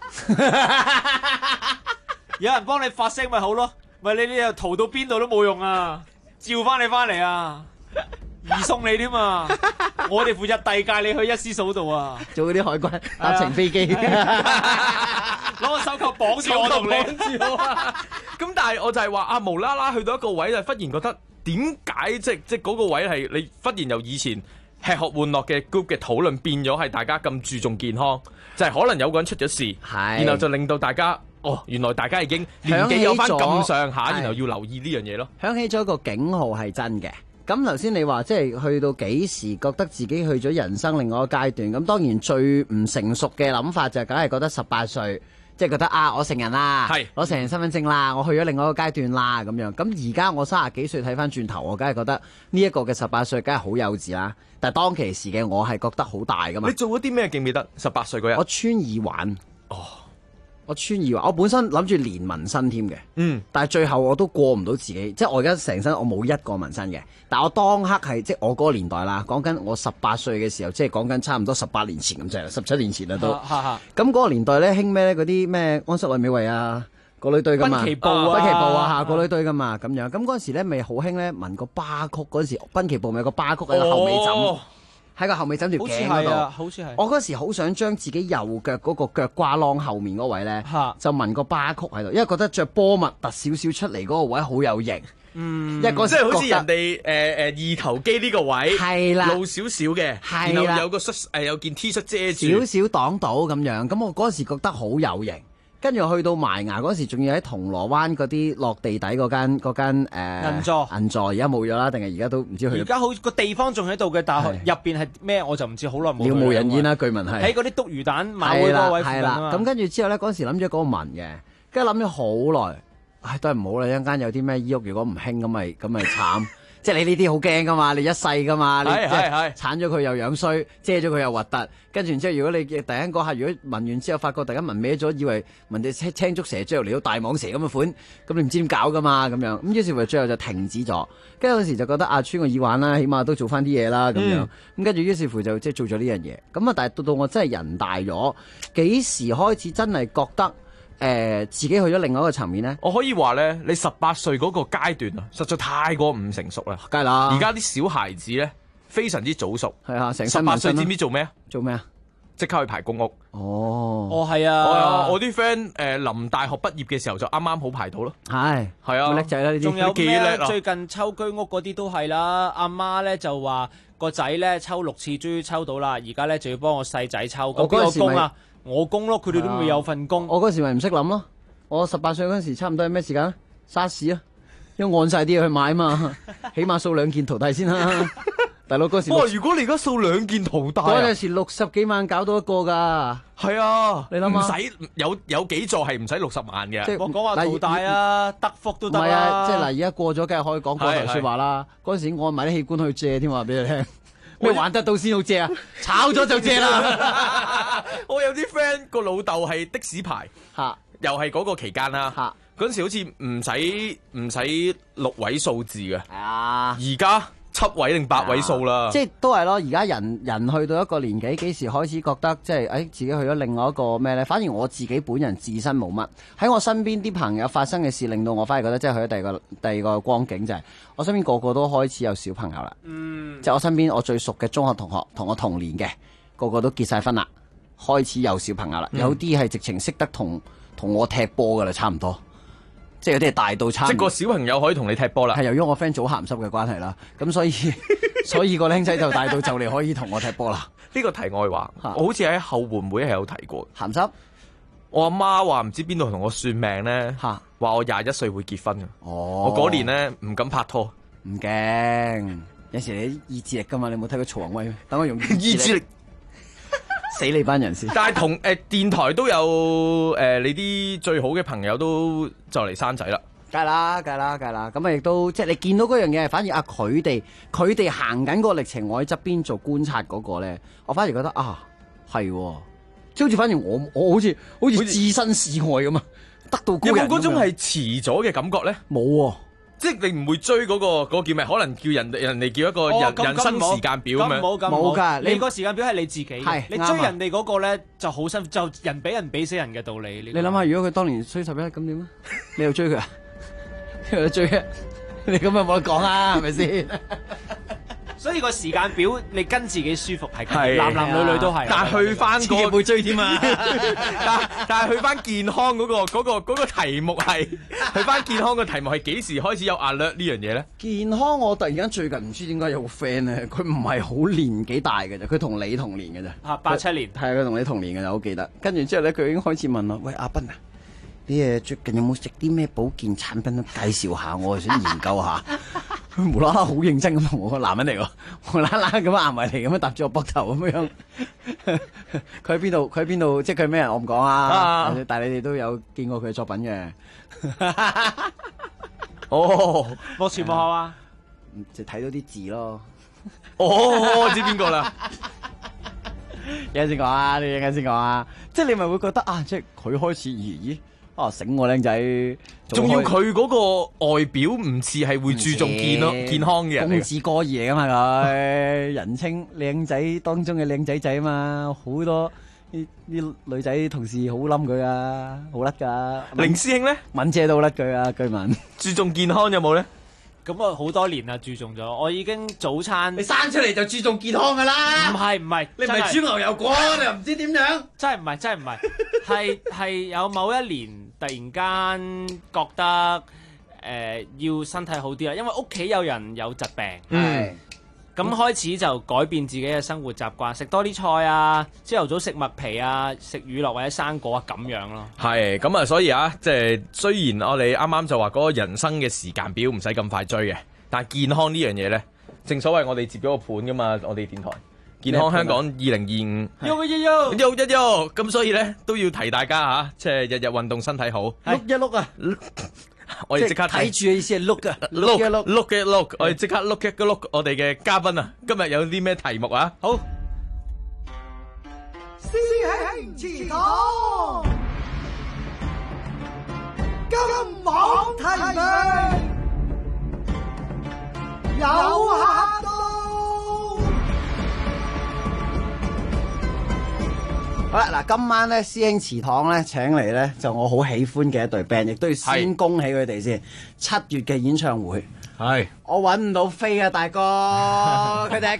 啦。 有人幫你發聲咪好咯，咪你又逃到邊度都冇用啊，召翻你翻嚟啊！移送你添啊！我哋負責遞解你去一師嫂度啊， 做嗰啲海關搭乘飛機， 攞個手扣綁住我同你。 咁但係我就係話無啦啦去到一個位就忽然覺得點解即嗰個位係你忽然由以前吃喝玩樂嘅 group 嘅討論變咗係大家咁注重健康，就係可能有個人出咗事，然後就令到大家原來大家已經年紀有翻咁上下，然後要留意呢樣嘢咯。 響起咗一個警號係真嘅。咁頭先你話即係去到幾時覺得自己去咗人生另外一個階段？咁當然最唔成熟嘅諗法就梗係覺得18歲，即係覺得我成人啦，攞成人身份證啦，我去咗另外一個階段啦咁樣。咁而家我30幾歲睇翻轉頭，我梗係覺得呢一個嘅18歲梗係好幼稚啦。但係當其時嘅我係覺得好大噶嘛。 你做咗啲咩記唔記得？18歲嗰日我穿耳環。我穿耳環，我本身諗住連紋身添嘅，但係最後我都過唔到自己，即係我而家成身我冇一個紋身嘅，但係我當刻係即係我嗰個年代啦，講緊我18歲嘅時候，即係講緊差唔多18年前咁滯啦，17年前啦都。咁嗰個年代咧興咩咧？嗰啲咩安室奈美惠啊，個女隊噶嘛， 濱崎步啊， 個女隊噶嘛，咁樣。咁嗰陣時咧咪好興咧紋個巴曲，嗰陣時濱崎步咪有個巴曲喺個後尾枕。喺個後尾枕條頸嗰度， 好似係。 我嗰時好想將自己右腳嗰個腳瓜啷後面嗰位咧，就紋個巴曲喺度，因為覺得着波襪突少少出嚟嗰個位好有型。因為嗰時即係好似人哋二頭肌呢個位係啦， 露少少嘅，然後有個有件 T 恤遮住， 少少擋到咁樣。咁我嗰時覺得好有型。跟住去到埋牙嗰時，仲要喺銅鑼灣嗰啲落地底嗰間銀座，而家冇咗啦，定係而家都唔知去。 而家好個地方仲喺度嘅，但係入邊係咩我就唔知，好耐冇。 了無人煙啦，據聞係喺嗰啲篤魚蛋馬會嗰位附近啊嘛。 咁跟住之後咧，嗰時諗咗嗰個紋嘅，跟住諗咗好耐，都係唔好啦，一陣間有啲咩醫屋如果唔興咁咪慘。 即係你呢啲好驚噶嘛，你一世噶嘛，你係即係鏟咗佢又樣衰，遮咗佢又核突，跟住然之後如果你突然間嗰下如果聞完之後發覺突然間聞歪咗，以為聞隻青竹蛇之後嚟到大蟒蛇咁嘅款，咁你唔知點搞噶嘛咁樣，咁於是乎最後就停止咗，跟住嗰時就覺得穿個耳環啦，起碼都做翻啲嘢啦咁樣，咁跟住於是乎就即係做咗呢樣嘢，咁啊但係到我真係人大咗，幾時開始真係覺得？自己去咗另外一個層面咧， 我可以話咧，你18歲嗰個階段啊，實在太過唔成熟啦。 梗係啦， 而家啲小孩子咧非常之早熟。 係啊，成 18歲知唔知做咩啊？ 做咩啊？ 即刻去排公屋。 哦， 係啊，我啲 friend 臨大學畢業嘅時候就啱啱好排到咯。 係啊， 叻仔啦呢啲， 仲有幾叻啊！最近抽居屋嗰啲都係啦，阿媽咧就話個仔咧抽6次終於抽到啦，而家咧就要幫我細仔抽。咁邊個供啊？我供咯，佢哋都未有份工。 我嗰時咪唔識諗咯。我18歲嗰陣時，差唔多係咩時間？沙士啊，因為按晒啲嘢去買嘛，起碼掃2件淘汰先啦。大佬嗰時， 如果你而家掃2件淘汰， 嗰陣時60幾萬搞到一個㗎。 係啊， 你諗下， 唔使有幾座係唔使60萬嘅。 即係我講話淘汰啊，德福都得啦。 唔係啊，即係嗱，而家過咗，梗係可以講過頭説話啦。嗰陣時按埋啲器官去借添話俾你聽。咩玩得到先好借啊？炒咗就借啦！ 我有啲 friend 個老豆係的士牌，又係嗰個期間啦。嗰陣時好似唔使6位數字嘅，而家7位定8位數啦。 即係都係咯。而家人去到一個年紀，幾時開始覺得即係自己去咗另外一個咩咧？反而我自己本人自身冇乜，喺我身邊啲朋友發生嘅事，令到我反而覺得即係去咗第二個光景，就係我身邊個個都開始有小朋友啦。即係我身邊我最熟嘅中學同學，同我同年嘅個個都結晒婚啦，開始有小朋友啦。有啲係直情識得同我踢波噶啦，差唔多。即係有啲係大到差， 即係個小朋友可以同你踢波啦。 係由於我 friend 早鹹濕嘅關係啦，咁所以個僆仔就大到就嚟可以同我踢波啦。 呢個題外話，我好似喺後援會係有提過鹹濕。 我阿媽話唔知邊度同我算命咧，話我21歲會結婚嘅。我嗰年咧唔敢拍拖， 唔驚。有時你意志力噶嘛，你冇睇過曹宏威？等我用意志力死你班人先。 但係同電台都有你啲最好嘅朋友都就嚟生仔啦。 梗係啦。咁啊亦都即係你見到嗰樣嘢，反而佢哋行緊嗰個歷程，我喺側邊做觀察嗰個咧，我反而覺得係，即係好似反而我好似置身事外咁啊，得到高人。 有冇嗰種係遲咗嘅感覺咧？ 冇喎。 即係你唔會追嗰個叫咩？可能叫人哋叫一個人生時間表咁樣。 冇㗎， 你個時間表係你自己。 係你追人哋嗰個咧就好辛苦，就人比死人嘅道理。 你諗下，如果佢當年衰11咁點啊？你又追佢啊？你又追啊？你咁啊冇得講啦，係咪先？ 所以個時間表你跟自己舒服係，男女都係。 但係去翻自己會追添啊！ 但係去翻健康嗰個題目係，去翻健康嘅題目係幾時開始有 alert 呢樣嘢咧？ 健康我突然間最近唔知點解有個 friend 咧，佢唔係好年紀大嘅啫，佢同你同年嘅啫。 87年。 係佢同你同年嘅，我好記得。跟住之後咧，佢已經開始問我：喂，阿斌啊，你最近有冇食啲咩保健產品介紹下？我想研究下。佢無啦啦好認真咁同我，個男人嚟喎，無啦啦咁行埋嚟咁樣搭住我膊頭咁樣。佢喺邊度？即係佢咩人？我唔講啊。但係你哋都有見過佢嘅作品嘅。 幕前幕後啊？ 就睇到啲字咯。 我知邊個啦。 一陣先講啊，你一陣先講啊。即係你咪會覺得即係佢開始咦？醒我靚仔， 仲要佢嗰個外表唔似係會注重健康嘅人， 公子哥兒嚟噶嘛佢，人稱靚仔當中嘅靚仔仔啊嘛，好多啲女仔同事好冧佢啊，好甩噶。 凌師兄咧， 敏姐都甩佢啊，據聞。 注重健康有冇咧？ 咁啊，好多年啦，注重咗。我已經早餐你生出嚟就注重健康噶啦。 唔係， 你唔係豬牛油果，你又唔知點樣？ 真係唔係，係有某一年突然間覺得要身體好啲啦，因為屋企有人有疾病。咁開始就改變自己嘅生活習慣，食多啲菜啊，朝頭早食麥皮啊，食乳酪或者生果啊，咁樣咯。 係咁啊，所以即係雖然我哋啱啱就話嗰個人生嘅時間表唔使咁快追嘅，但係健康呢樣嘢咧，正所謂我哋接咗個盤噶嘛，我哋電台健康香港2025，喐，咁所以咧都要提大家即係日日運動身體好， 碌一碌啊！ 我哋即刻睇住嘅意思係 look 啊 look 一 look look 嘅 look， 我哋即刻 look 一個 look 我哋嘅嘉賓啊，今日有啲咩題目啊？好， 師兄祠堂，金網提名有客到。 好啦，嗱，今晚咧師兄祠堂咧請嚟咧就我好喜歡嘅一隊 band， 亦都要先恭喜佢哋先。7月嘅演唱會， 係我揾唔到飛啊，大哥，佢哋係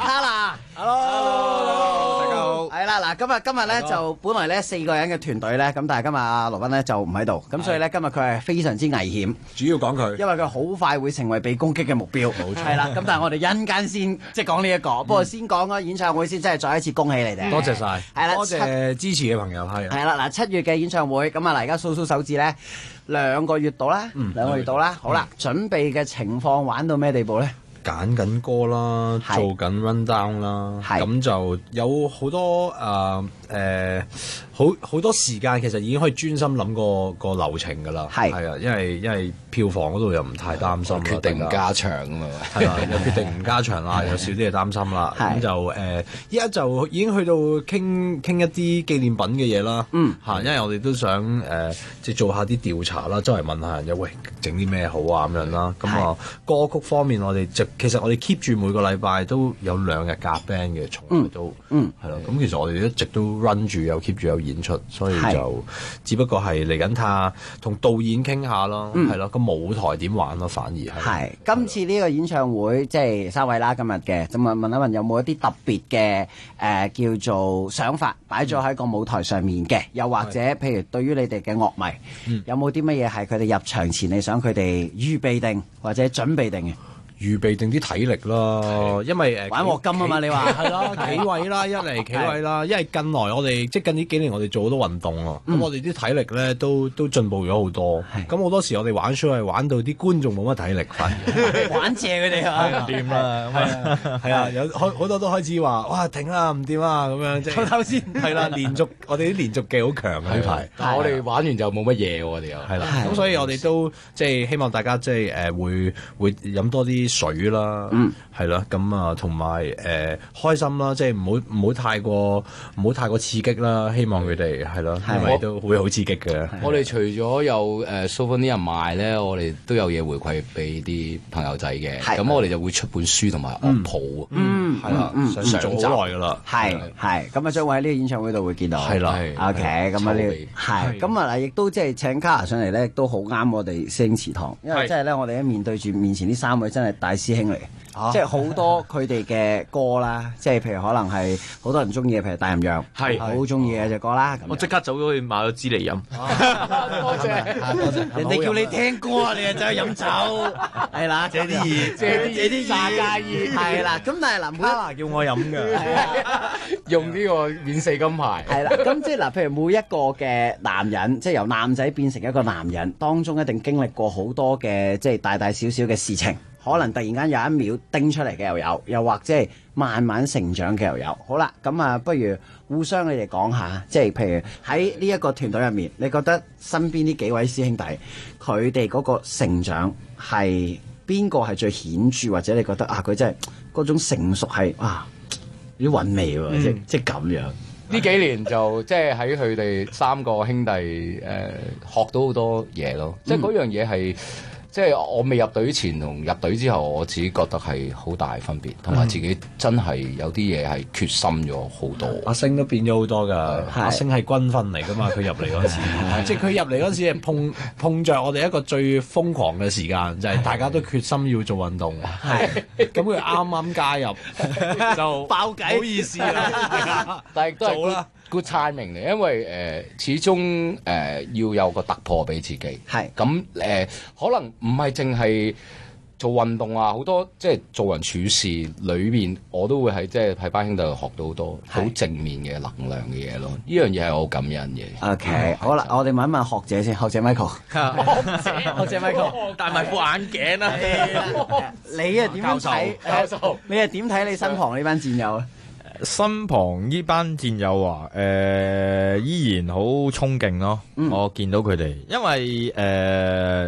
Kala。Hello， 大家好。係啦，嗱，今日咧就本來咧4個人嘅團隊咧，咁但係今日阿羅賓咧就唔喺度，咁所以咧今日佢係非常之危險。 主要講佢， 因為佢好快會成為被攻擊嘅目標。 冇錯。 係啦，咁但係我哋一陣間先即係講呢一個，不過先講嗰演唱會先，真係再一次恭喜你哋。 多謝晒， 係啦， 多謝支持嘅朋友係。 係啦，嗱，7月嘅演唱會，咁啊嗱，而家數數手指咧，2個月到啦，2個月到啦。好啦，準備嘅情況玩到咩地步咧？ 揀緊歌啦，做緊 run down 啦，咁就有好多好多時間，其實已經可以專心諗個流程㗎啦。係啊，因為票房嗰度又唔太擔心啦， 決定唔加場啊嘛， 係啊，又決定唔加場啦，有少啲嘢擔心啦。咁就依家就已經去到傾一啲紀念品嘅嘢啦。因為我哋都想即係做下啲調查啦，周圍問下人喂，整啲咩好啊咁樣啦。咁啊歌曲方面，我哋其實我哋 keep 住每個禮拜都有2日夾 band 嘅，從來都係咯。咁其實我哋一直都 run 住，又 keep 住有演出，所以就只不過係嚟緊睇同導演傾下咯，係咯，個舞台點玩咯，反而係。 今次呢個演唱會即係3位啦，今日嘅咁啊，問一問有冇一啲特別嘅叫做想法擺咗喺個舞台上面嘅，又或者譬如對於你哋嘅樂迷，有冇啲乜嘢係佢哋入場前你想佢哋預備定或者準備定嘅？ 預備定啲體力啦，因為玩鑊金啊嘛，你話係咯，企位啦，一嚟企位啦，因為近來我哋即係近呢幾年我哋做好多運動啊，咁我哋啲體力咧都進步咗好多，咁好多時我哋玩 show 係玩到啲觀眾冇乜體力，反而玩謝佢哋啊， 掂啦，係啊，有好多都開始話哇停啦，唔掂啊咁樣，即係唞先， 係啦，我哋啲連續技好強啊呢排， 但係我哋玩完就冇乜嘢喎，我哋又係啦，咁所以我哋都即係希望大家即係會飲多啲水啦，係啦，咁啊，同埋開心啦，即係唔好太過刺激啦。希望佢哋係咯，因為都會好刺激嘅。 我哋除咗有souvenir賣咧，我哋都有嘢回饋俾啲朋友仔嘅。咁我哋就會出本書同埋樂譜，係啦， 想做好耐噶啦。 係咁啊，將會喺呢個演唱會度會見到。係啦，OK，咁啊呢係咁啊嗱，亦都即係請 Kala 上嚟咧，都好啱我哋師兄祠堂，因為即係咧，我哋面對住面前呢3位真係大師兄嚟嘅。即係好多佢哋嘅歌啦，即係譬如可能係好多人中意嘅，譬如大吟釀，係好中意嘅隻歌啦。 我即刻走咗去買咗支嚟飲。 多謝，人哋叫你聽歌啊，你就走去飲酒，係啦，借啲意，借啲詐假意，係啦。咁但係嗱 ，Kala叫我飲嘅， 用呢個免死金牌。 係啦，咁即係嗱，譬如每一個嘅男人，即係由男仔變成一個男人，當中一定經歷過好多嘅即係大大小小嘅事情。可能突然間有一秒叮出嚟嘅又有，又或者係慢慢成長嘅又有。好啦，咁啊，不如互相你哋講下，即係譬如喺呢一個團隊入面，你覺得身邊呢幾位師兄弟佢哋嗰個成長係邊個係最顯著，或者你覺得啊佢真係嗰種成熟係有啲韻味喎，即係咁樣。 呢幾年就即係喺佢哋3個兄弟學到好多嘢咯，即係嗰樣嘢係。即係我未入隊前同入隊之後，我自己覺得係好大分別，同埋自己真係有啲嘢係決心咗好多。 阿星都變咗好多㗎，阿星係軍訓嚟㗎嘛，佢入嚟嗰時，即係佢入嚟嗰時係碰着我哋一個最瘋狂嘅時間，就係大家都決心要做運動。係，咁佢啱啱加入就爆計， 唔好意思啦， 但係都係good timing 嚟，因為始終要有個突破俾自己。係咁可能唔係淨係做運動啊，好多即係做人處事裏面，我都會係即係喺班兄弟度學到好多好正面嘅能量嘅嘢咯。呢樣嘢係我好感恩嘅。 OK，好啦，我哋問一問學姐先，學姐 Michael。學姐 Michael， 戴埋副眼鏡啦。 你啊點樣睇？教授，你係點睇你身旁呢班戰友啊？ 身旁呢班戰友啊，依然好衝勁咯。我見到佢哋，因為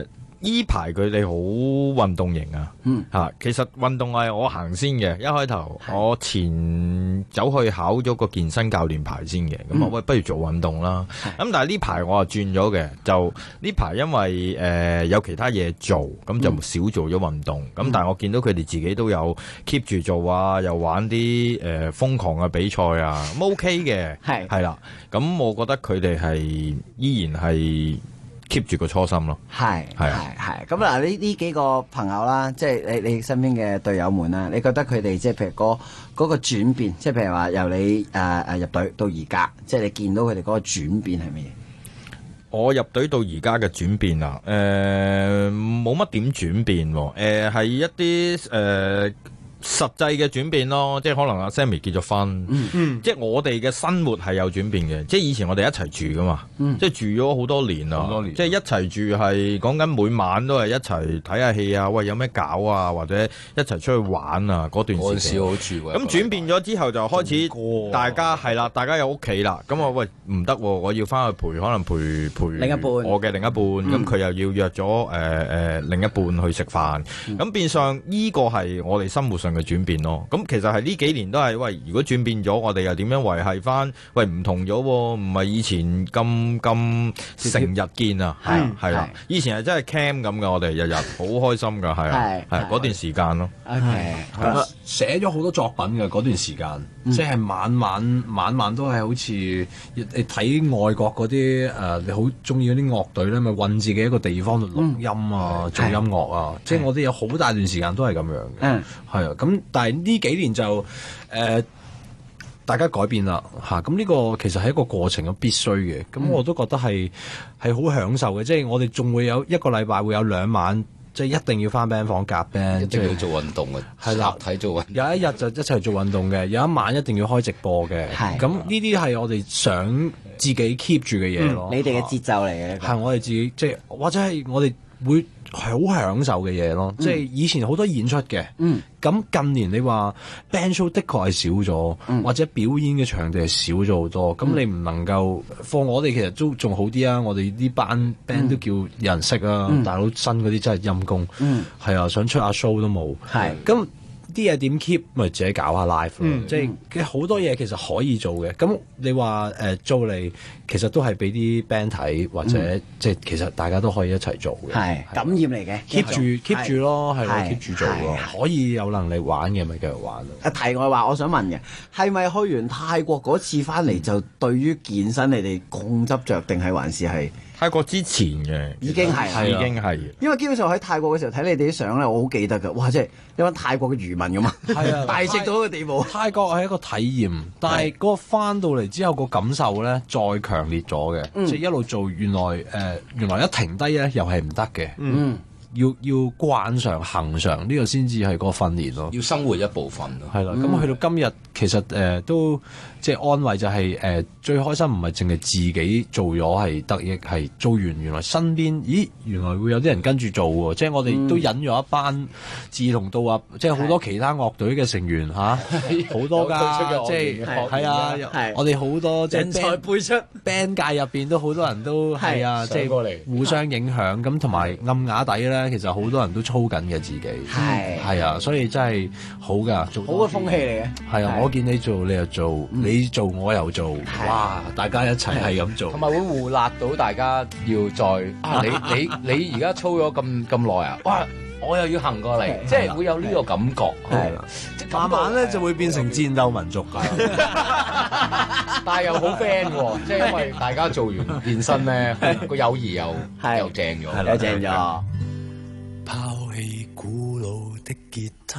依排佢哋好運動型啊，其實運動係我行先嘅，一開頭我前走去考咗個健身教練牌先嘅，咁我不如做運動啦。咁但係呢排我轉咗嘅，就呢排因為有其他嘢做，咁就少做咗運動。咁但係我見到佢哋自己都有 keep 住做啊，又玩啲瘋狂嘅比賽啊，咁 OK 嘅，係啦。咁我覺得佢哋係依然係keep 住個初心咯， 係。咁嗱，呢幾個朋友啦，即係你身邊嘅隊友們啦，你覺得佢哋即係譬如嗰個轉變，即係譬如話由你入隊到而家，即係你見到佢哋嗰個轉變係乜嘢？ 我入隊到而家嘅轉變啊，冇乜點轉變喎，係一啲實際嘅轉變咯，即係可能阿 Sammy 結咗婚，即係我哋嘅生活係有轉變嘅，即係以前我哋一齊住噶嘛，即係住咗好多年啦，即係一齊住係講緊每晚都係一齊睇下戲啊，喂有咩搞啊，或者一齊出去玩啊，嗰段時間。 好住咁轉變咗之後就開始大家係啦，大家有屋企啦，咁我喂唔得，我要翻去可能陪另一半， 我嘅另一半，咁佢又要約咗另一半去食飯，咁變相呢個係我哋生活上嘅轉變咯，咁其實係呢幾年都係喂，如果轉變咗，我哋又點樣維繫翻？喂，唔同咗，唔係以前咁成日見啊，係啦，以前係真係 cam 咁噶，我哋日日好開心噶，係嗰段時間咯。 寫咗好多作品嘅嗰段時間，即係晚晚都係好似你睇外國嗰啲你好中意嗰啲樂隊咧，咪揾自己一個地方度錄音啊，做音樂啊，即係我哋有好大段時間都係咁樣嘅，係啊，咁但係呢幾年就大家改變啦嚇，咁呢個其實係一個過程，必須嘅，咁我都覺得係好享受嘅，即係我哋仲會有一個禮拜會有2晚。即係一定要翻 band 房夾 band， 一定要做運動嘅，係啦，睇做運動。 有一日就一齊做運動嘅，有一晚一定要開直播嘅。咁呢啲係我哋想自己 keep 住嘅嘢咯。 你哋嘅節奏嚟嘅， 係我哋自己即係或者係我哋會好享受嘅嘢咯。即係以前好多演出嘅，咁近年你話 band show 的確係少咗，或者表演嘅場地係少咗好多。咁你唔能夠放我哋其實都仲好啲啊！我哋呢班 band 都叫有人識啊，大佬新嗰啲真係陰功，係啊，想出下 show 都冇。係咁啲嘢點 keep 咪自己搞下 live 咯。即係好多嘢其實可以做嘅。咁你話做嚟其實都係俾啲 band 睇，或者即係其實大家都可以一齊做嘅。係感染嚟嘅 keep 住咯，係咯 keep 住做咯。可以有能力玩嘅咪繼續玩咯。 題外話，我想問嘅係咪去完泰國嗰次翻嚟就對於健身你哋咁執着，定係還是係？ 泰國之前嘅已經係，因為基本上喺泰國嘅時候睇你哋啲相咧，我好記得㗎。哇！即係有班泰國嘅漁民咁啊，係啊，大食到個地步。 泰國係一個體驗，但係嗰個翻到嚟之後個感受咧，再強烈咗嘅。即係一路做，原來一停低咧，又係唔得嘅。要慣常恒常呢個先至係個訓練咯， 要生活一部分咯。 係啦，咁去到今日其實都即係安慰就係最開心唔係淨係自己做咗係得益，係做完原來身邊原來會有啲人跟住做喎，即係我哋都引咗一班志同道合，即係好多其他樂隊嘅成員好多㗎，即係係啊，我哋好多即係人才輩出 band 界入邊都好多人都係啊，即係互相影響咁，同埋暗啞底咧。其實好多人都操緊嘅自己，係啊，所以真係好㗎， 好嘅風氣嚟嘅。 係啊，我見你做你又做，你做我又做，哇！大家一齊係咁做， 同埋會互辣到大家要再你而家操咗咁耐啊，哇！我又要行過嚟，即係會有呢個感覺， 慢慢咧就會變成戰鬥民族， 但係又好 friend 喎，即係因為大家做完健身咧，個友誼又正咗， 又正咗。 拋棄古老的吉他，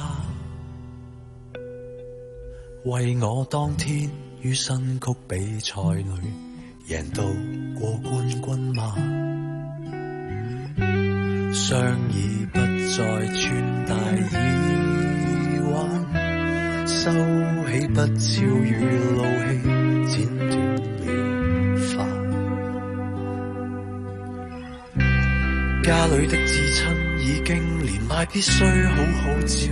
為我當天於新曲比賽裏贏到過冠軍嗎？雙耳不再穿戴耳環，收起不超與怒氣，剪斷了髮。家裏的至親已經連買必須好好照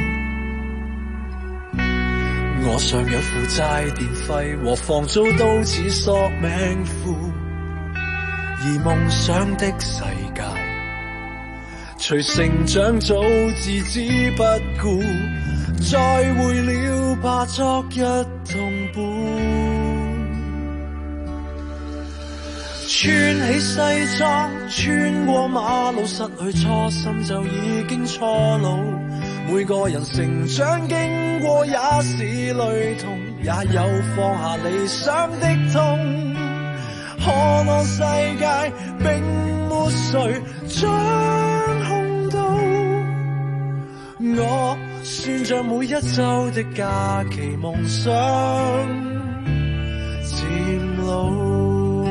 顧，我尚有負債電費和房租都似索命符，而夢想的世界隨成長早置之不顧，再會了吧昨日同伴。穿起西裝，穿過馬路，失去初心就已經錯路。每個人成長經過也是累痛，也有放下理想的痛。可我世界並沒誰掌控到，我算着每一週的假期，夢想漸老。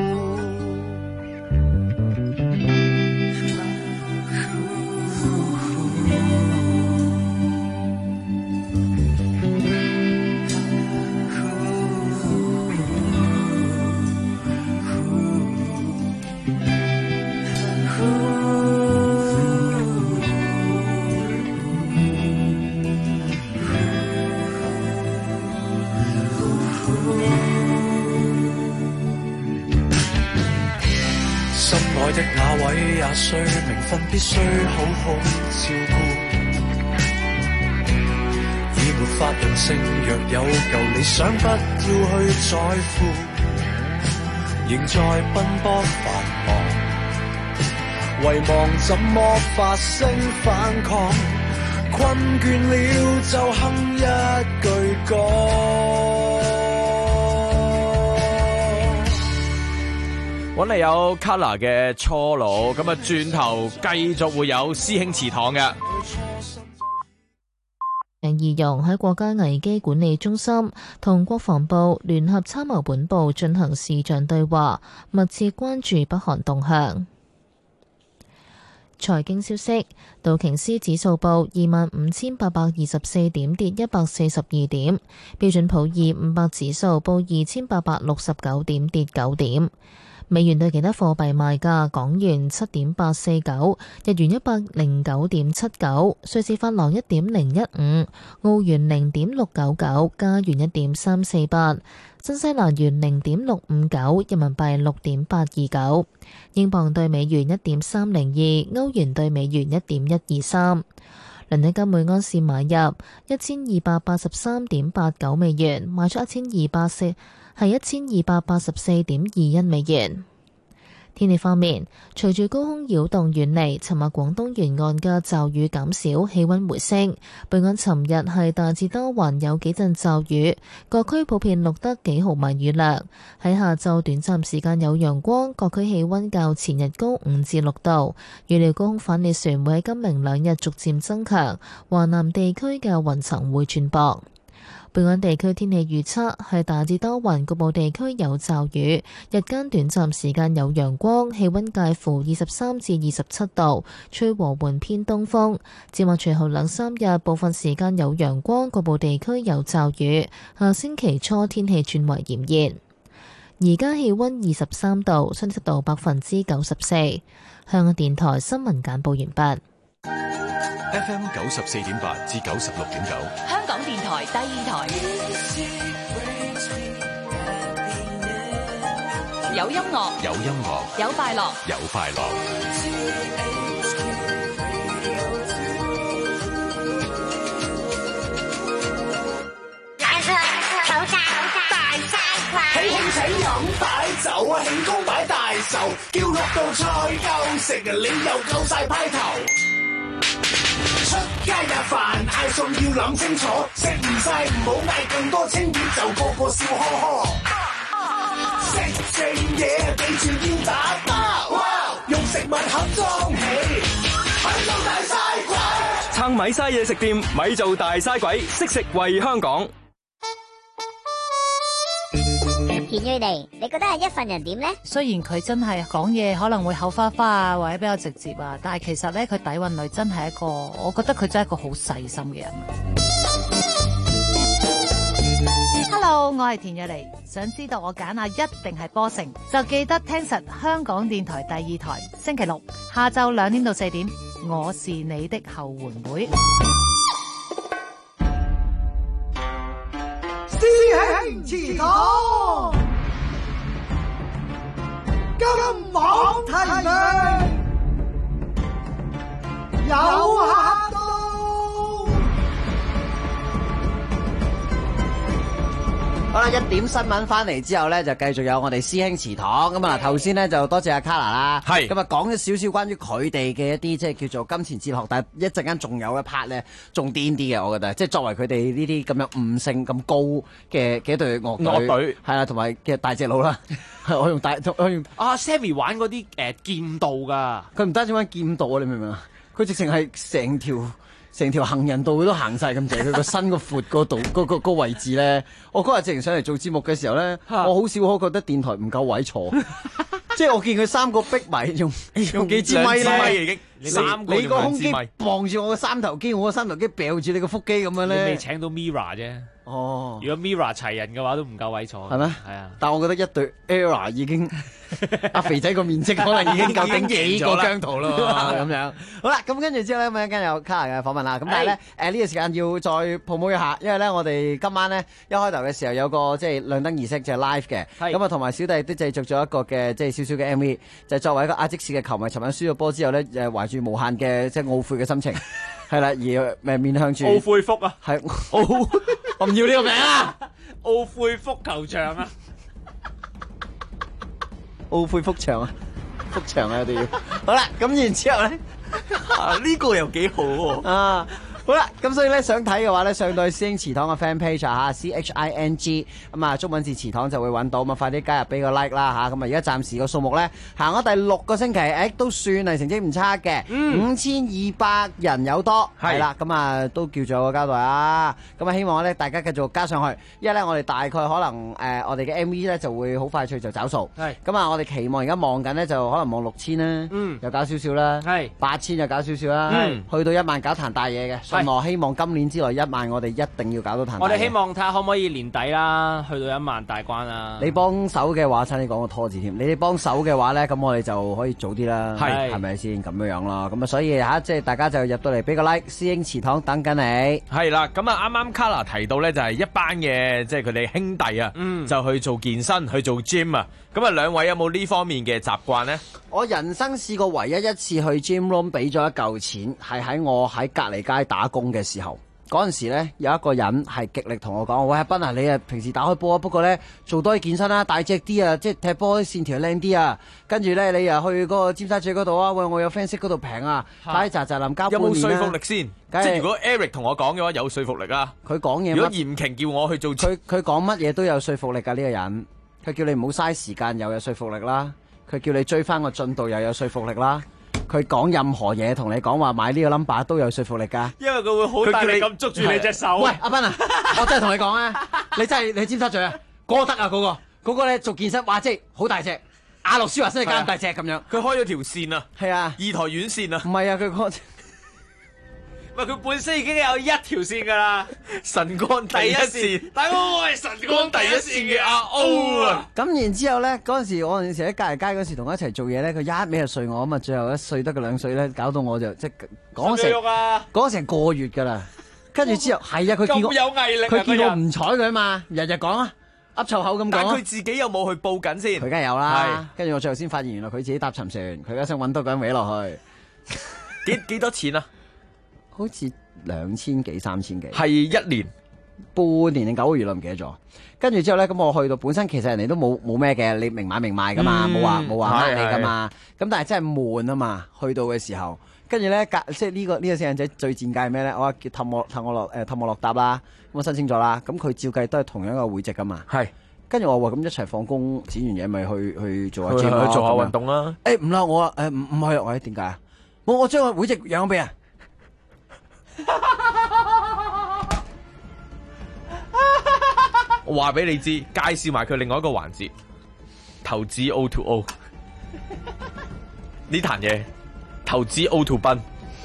愛的那位也需名分，必須好好照顧。已沒法任性，若有舊理想，不要去在乎。仍在奔波繁忙，遺忘怎麼發聲反抗。困倦了就哼一句歌。 揾嚟有 Kolor 嘅初老，咁啊轉頭繼續會有師兄祠堂嘅。 鄭義溶喺國家危機管理中心同國防部聯合參謀本部進行視像對話，密切關注北韓動向。財經消息，道瓊斯指數報25,824點，跌142點；標準普爾500指數報2,869點，跌9點。美元對其他貨幣賣價：港元7.849，日元109.79，瑞士法郎1.015，澳元0.699，加元1.348，新西蘭元0.659，人民幣6.829，英鎊對美元1.302，歐元對美元1.123。倫敦金每安士買入1283.89美元，賣出1284.21美元。天氣方面，隨住高空擾動遠離，尋日廣東沿岸嘅驟雨減少，氣溫回升。本港尋日係大致多雲，有幾陣驟雨，各區普遍錄得幾毫米雨量。喺下晝短暫時間有陽光，各區氣溫較前日高5至6度。預料高空反氣旋會喺今明兩日逐漸增強，華南地區嘅雲層會轉薄。本港地區天氣預測係大致多雲，局部地區有驟雨，日間短暫時間有陽光，氣溫介乎23至27度，吹和緩偏東風。展望隨後2-3日，部分時間有陽光，局部地區有驟雨。下星期初天氣轉為炎熱。而家氣溫23度，相對濕度94%。香港電台新聞簡報完畢。 FM 94.8至96.9， 香港電台第二台，有音樂， 有音樂， 有快樂， 有快樂。 大晒鬼，喜慶請飲擺酒啊，慶功擺大壽，叫6道菜夠食啊，你又夠晒派頭。出街呀飯嗌餸要諗清楚，食唔晒唔好嗌更多，清碟就個個笑呵呵。食正嘢記住要打包，用食物盒裝起，咪做大嘥鬼。 撐米嘥嘢食店，咪做大嘥鬼，識食為香港。 田蕊妮，你覺得係一份人點呢？ 雖然佢真係講嘢可能會口花花啊，或者比較直接啊，但係其實咧佢底蘊裏真係一個，我覺得佢真係一個好細心嘅人。Hello， 我係田蕊妮，想知道我揀一定係波城，就記得聽實香港電台第二台，星期六下晝2點到4點，我是你的後援會。 師兄祠堂，金榜題名， 有客到。 好啦，一點新聞翻嚟之後咧，就繼續有我哋師兄祠堂咁啊！頭先咧就多謝阿 Carla 啦， 係咁啊講咗少少關於佢哋嘅一啲即係叫做金錢哲學，但係一陣間仲有一 part 咧，仲癲啲嘅，我覺得，即係作為佢哋呢啲咁樣悟性咁高嘅一隊樂隊，係啦，同埋嘅大隻佬啦，我用 Sammy 玩嗰啲劍道㗎， 佢唔單止玩劍道啊，你明唔明啊？佢直情係成條行人道佢都行晒咁滯，佢個身個闊嗰度嗰個位置咧，我嗰日直情上嚟做節目嘅時候咧，我好少可覺得電台唔夠位坐，即係我見佢三個逼埋用幾支咪咧， 已經你個胸肌傍住我個三頭肌，我個三頭肌掟住你個腹肌咁樣咧， 你未請到 Mira 啫。哦，如果 Mira 齊人嘅話，都唔夠位坐。 係咩？係啊。但我覺得一隊 Era 已經阿肥仔個面積可能已經夠頂幾個姜濤咯，咁樣。好啦，咁跟住之後咧，咁一陣有 Carla 嘅訪問啦。咁但係咧，呢個時間要再 promote 一下，因為咧我哋今晚咧一開頭嘅時候有個即係亮燈儀式，就係 live 嘅。咁啊，同埋小弟都製作咗一個嘅即係少少嘅 MV，就係作為一個阿積士嘅球迷，尋晚輸咗波之後咧，懷住無限嘅即係懊悔嘅心情。係啦，而面向住懊悔福啊， 係我唔要呢個名啊， 懊悔福球場啊， 懊悔福場啊，福場啊，我哋要好啦，咁然之後咧， 呢個又幾好喎啊！好啦，咁所以咧想睇嘅話咧，上到去師兄祠堂嘅 fan page 嚇，CHING 咁啊，中文字祠堂就會揾到，咁啊快啲加入俾個 like 啦嚇，咁啊而家暫時個數目咧行咗第6個星期，都算係成績唔差嘅，5200人有多，係啦，咁啊都叫做有個交代啊，咁啊希望咧大家繼續加上去，因為咧我哋大概可能我哋嘅 MV 咧就會好快脆就找數，係，咁啊我哋期望而家望緊咧就可能望6000啦，又搞少少啦，係，8000又搞少少啦，去到1萬搞壇大嘢嘅。我希望今年之內1萬，我哋一定要搞到壇。 我哋希望睇下可唔可以年底啦，去到1萬大關啦。 你幫手嘅話，趁你講個拖字添。你哋幫手嘅話咧，咁我哋就可以早啲啦。係咪先咁樣咯？咁啊，所以即係大家就入到嚟俾個 like，師兄祠堂等緊你。 係啦，咁啊，啱啱 Carla 提到咧，就係一班嘅即係佢哋兄弟啊，就去做健身，去做 gym 啊。咁啊，兩位有冇呢方面嘅習慣呢？ 我人生試過唯一一次去 gym room 俾咗一嚿錢，係喺我喺隔離街打工嘅時候。嗰陣時咧，有一個人係極力同我講：喂，阿斌啊，你啊平時打開波啊，不過咧做多啲健身啦，大隻啲啊，即係踢波啲線條靚啲啊。跟住咧，你又去嗰個尖沙咀嗰度啊，喂，我有 friend 識嗰度平啊，快啲扎扎林交半年啦。 有冇說服力先？即係如果 Eric 同我講嘅話，有說服力啊。 佢講嘢， 如果嚴瓊叫我去做， 佢講乜嘢都有說服力㗎呢個人。佢叫你唔好嘥時間，又有說服力啦。佢叫你追翻個進度，又有說服力啦。佢講任何嘢同你講話買呢個 number 都有說服力㗎。 因為佢會好大力咁捉住你隻手。 喂，阿斌啊，我真係同你講啊，你真係你尖沙咀啊，嗰個得啊，嗰個咧做健身，哇，即係好大隻，阿諾舒華辛力加咁大隻咁樣。 佢開咗條線啊， 係啊， 二台軟線啊。 唔係啊，佢喂，佢本身已經有一條線㗎啦， 神光第一線， 大佬，我係神光第一線嘅阿 O 啊！ 咁然之後咧，嗰陣時我有陣時喺隔離街嗰時同佢一齊做嘢咧，佢一味就睡我，咁啊最後一睡得佢2歲咧，搞到我就即係講成個月㗎啦。跟住之後係啊，佢見我有毅力， 佢見我唔睬佢啊嘛，日日講啊，噏臭口咁講。 但佢自己有冇去報緊先？ 佢梗係有啦。跟住我最後先發現，原來佢自己搭沉船，佢而家想揾多個人搲落去。 幾多錢啊？ 好似2000幾3000幾， 係1年、 半年定9個月啦，唔記得咗。跟住之後咧，咁我去到本身其實人哋都冇咩嘅，你明買明賣噶嘛，冇話呃你噶嘛。咁但係真係悶啊嘛，去到嘅時候，跟住咧即係呢個四人仔最賤格係咩咧？我話叫氹我落搭啦，咁我申請咗啦。咁佢照計都係同樣一個會籍噶嘛。係。跟住我話咁一齊放工剪完嘢咪去做下 gym 咯， 去做下運動啦。 唔啦，我話唔係，我點解啊？我將個會籍讓咗俾人。 我話俾你知，介紹埋佢另外一個環節，投資 O2O 呢壇嘢，投資 O2 賓。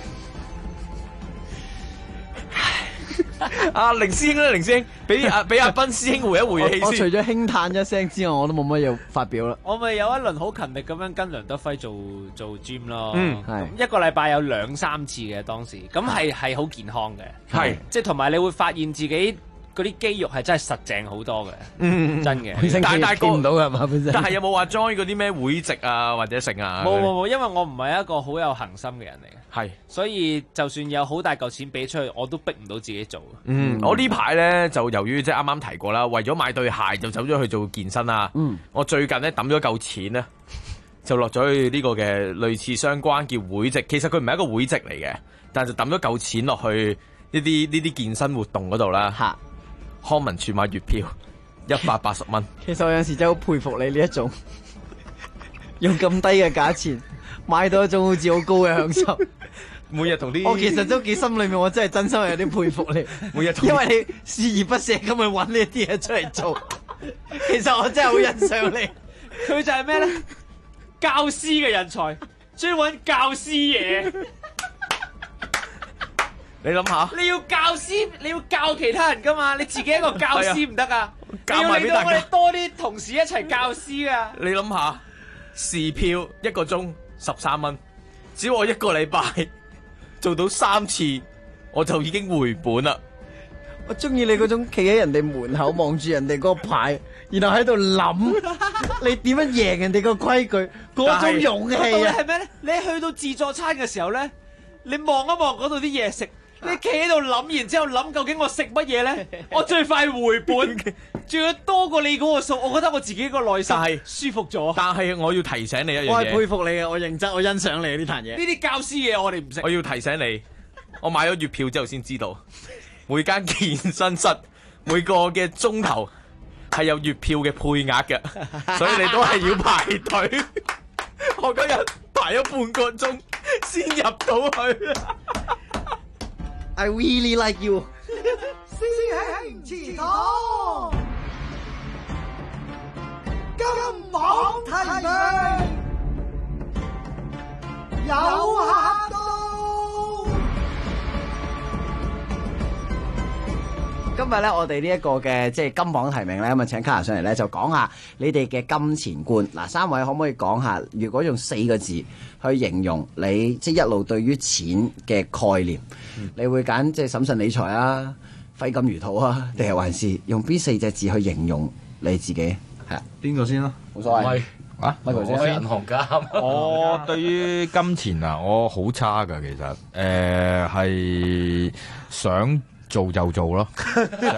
阿凌師兄咧，凌師兄俾阿斌師兄回一回氣先。 我除咗輕嘆一聲之外，我都冇乜嘢發表啦。 我咪有一輪好勤力咁樣跟梁德輝做 gym 咯， 係一個禮拜有2-3次嘅當時，咁係好健康嘅，係即係同埋你會發現自己嗰啲肌肉係真係實淨好多嘅，真嘅。 但係見唔到㗎嘛，本身。 但係有冇話 join 嗰啲咩會籍啊或者成啊？ 冇，因為我唔係一個好有恆心嘅人嚟嘅， 係， 所以就算有好大嚿錢俾出去，我都逼唔到自己做。 我呢排咧就由於即係啱啱提過啦，為咗買對鞋就走咗去做健身啦。我最近咧抌咗嚿錢咧，就落咗去呢個嘅類似相關叫會籍，其實佢唔係一個會籍嚟嘅，但係就抌咗嚿錢落去呢啲健身活動嗰度啦。康文署買月票180蚊。 其實我有陣時真係好佩服你呢一種用咁低嘅價錢買到一種好似好高嘅享受。 每日同啲我其實都幾心裏面，我真係真心有啲佩服你。 每日因為你鍥而不捨咁去揾呢啲嘢出嚟做，其實我真係好欣賞你。 佢就係咩咧？教師嘅人才，專揾教師嘢。 你諗下， 你要教師，你要教其他人噶嘛？你自己一個教師唔得啊！ 教埋俾大家你要令到我哋多啲同事一齊教師啊！ 你諗下，時票1個鐘13蚊，只要我1個禮拜做到3次，我就已經回本啦。 我中意你嗰種企喺人哋門口望住人哋嗰個牌，然後喺度諗你點樣贏人哋個規矩，嗰種勇氣啊！ 係咩咧？你去到自助餐嘅時候咧，你望一望嗰度啲嘢食。你企喺度諗，然之後諗究竟我食乜嘢咧？我最快回本，仲要多過你嗰個數，我覺得我自己個內心舒服咗。 但係我要提醒你一樣嘢， 我係佩服你嘅，我認真，我欣賞你呢壇嘢。 呢啲教師嘢我哋唔識。 我要提醒你，我買咗月票之後先知道，每間健身室每個嘅鐘頭係有月票嘅配額嘅，所以你都係要排隊。我今日排咗半個鐘先入到去。 I really like you。 師兄祠堂，金榜題名，有客到。 今日咧，我哋呢一個嘅即係金榜題名咧，咁啊請卡 a 上嚟咧，就講下你哋嘅金錢觀。嗱，3位可唔可以講下？如果用4個字去形容你即係一路對於錢嘅概念，你會揀即係審慎理財啊、揮金如土啊，定係還是用邊4隻字去形容你自己？係啊， 邊個先啦？ 冇所謂。 我係銀行家。 我對於金錢啊，我好差㗎，其實係想做就做咯，係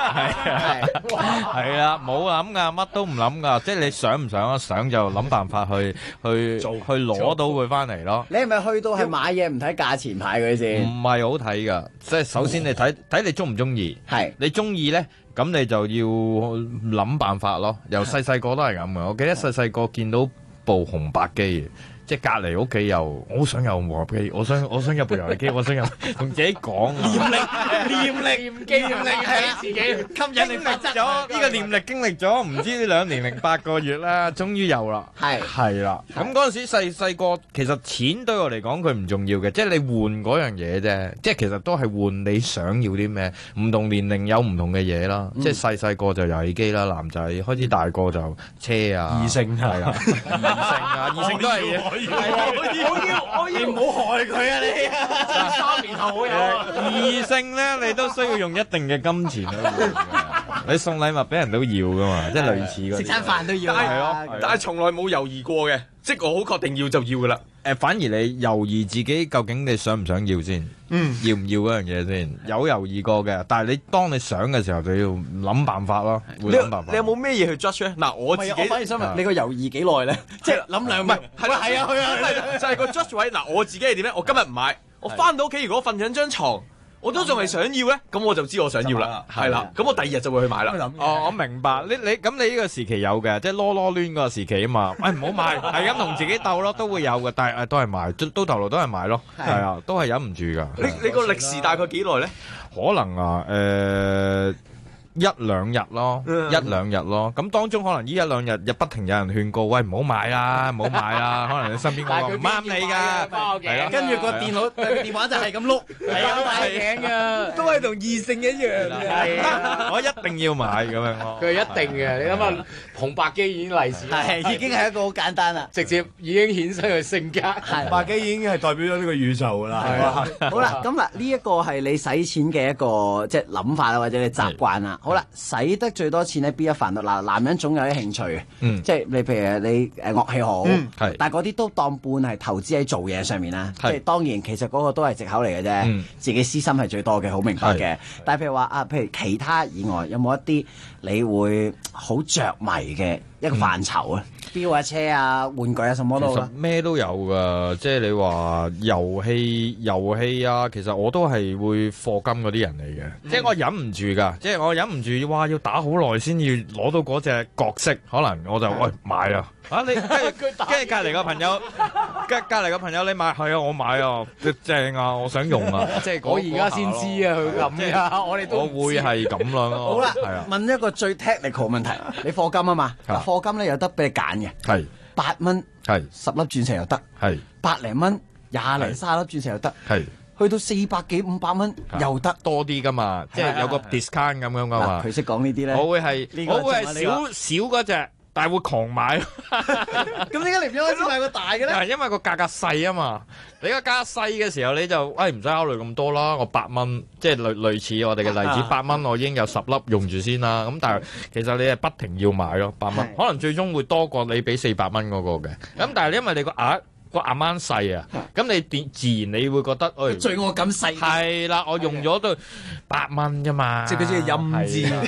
啦，冇諗噶，乜都唔諗噶，即係你想唔想啊？想就諗辦法去攞到佢翻嚟咯。 你係咪去到係買嘢唔睇價錢牌佢先？ 唔係好睇噶，即係首先你睇你中唔中意，係你中意咧，咁你就要諗辦法咯。由細細個都係咁嘅，我記得細細個見到部紅白機。即係隔離屋企又，我好想有磨合機，我想有部遊戲機，我想有同自己講念力係自己吸引力法則咗呢個念力經歷咗唔知2年零8個月啦，終於有啦，係啦。咁嗰陣時細個其實錢對我嚟講佢唔重要嘅，即係你換嗰樣嘢啫，即係其實都係換你想要啲咩。唔同年齡有唔同嘅嘢啦，即係細個就遊戲機啦，男仔開始大個就車啊，異性係啦，異性都係嘢。 我要，你唔好害佢啊！你3年後好友啊！ 異性咧，你都需要用一定嘅金錢去換嘅。你送禮物俾人都要噶嘛，即係類似嗰啲。 食餐飯都要。 係咯，但係從來冇猶豫過嘅，即係我好確定要就要噶啦。 反而你猶豫自己究竟你想唔想要先，要唔要嗰樣嘢先，有猶豫過嘅。但係當你想嘅時候，就要諗辦法咯，會諗辦法。 你有冇咩嘢去 judge 咧？嗱，我自己反而想問你個猶豫幾耐咧？即係諗兩，唔係係啊， 就係個 judge 位。嗱，我自己係點咧？我今日唔買，我翻到屋企如果瞓緊張床，我都仲係想要咧，咁我就知我想要啦，係啦，咁我第2日就會去買啦。 哦，我明白，你咁你呢個時期有嘅，即係囉囉攣嗰個時期啊嘛，唔好買，係咁同自己鬥咯，都會有嘅，但係都係買，到頭來都係買咯，係啊，都係忍唔住噶。 你個歷時大概幾耐咧？ 可能啊， 一兩日咯，一兩日咯。咁當中可能呢一兩日又不停有人勸告，喂唔好買啦，唔好買啦。可能你身邊嗰個唔啱你㗎，係啊。 跟住個電話就係咁碌，係咁戴頸㗎，都係同異性一樣嘅。 係啊，我一定要買咁樣咯。 佢係一定嘅，你諗下紅白機已經利是， 係已經係一個好簡單啦， 直接已經衍生佢性格。 紅白機已經係代表咗呢個宇宙㗎啦。係啊。 好啦，咁嗱呢一個係你使錢嘅一個即係諗法啦，或者你習慣啦。好啦，使得最多錢喺邊一範度？嗱，男人總有啲興趣嘅，即係你譬如你樂器好，但係嗰啲都當半係投資喺做嘢上面啦。即係當然其實嗰個都係藉口嚟嘅啫，自己私心係最多嘅，好明白嘅。但係譬如話啊，譬如其他以外，有冇一啲你會好着迷嘅一個範疇啊？錶啊、車啊、玩具啊，什麼都好啦。 咩都有㗎，即係你話遊戲啊，其實我都係會課金嗰啲人嚟嘅，即係我忍唔住㗎，即係我忍唔住，哇！要打好耐先要攞到嗰隻角色，可能我就喂買啦。啊！你跟住隔離個朋友，隔離個朋友你買係啊，我買啊，正啊，我想用啊，即係我而家先知啊，佢咁㗎，我哋都會係咁咯。 好啦， 係啊， 問一個最 technical 問題，你課金啊嘛，課金咧有得俾你揀嘅， 係 8蚊， 係 10粒鑽石又得， 係百零蚊、20零30粒鑽石又得， 係去到400幾500蚊又得多啲㗎嘛，即係有個 discount 咁樣㗎嘛。 佢識講呢啲咧， 我會係少嗰隻。但係會狂買， 咁點解你唔一開始買個大嘅咧？ 因為個價格細啊嘛，你個價格細嘅時候你就唔使考慮咁多啦。我8蚊，即係類似我哋嘅例子，8蚊我已經有10粒用住先啦。咁但係其實你係不停要買咯，8蚊，可能最終會多過你俾400蚊嗰個嘅。咁但係因為你個啱細啊，咁你自然你會覺得， 罪惡感細。 係啦，我用咗都8蚊啫嘛， 即係嗰啲陰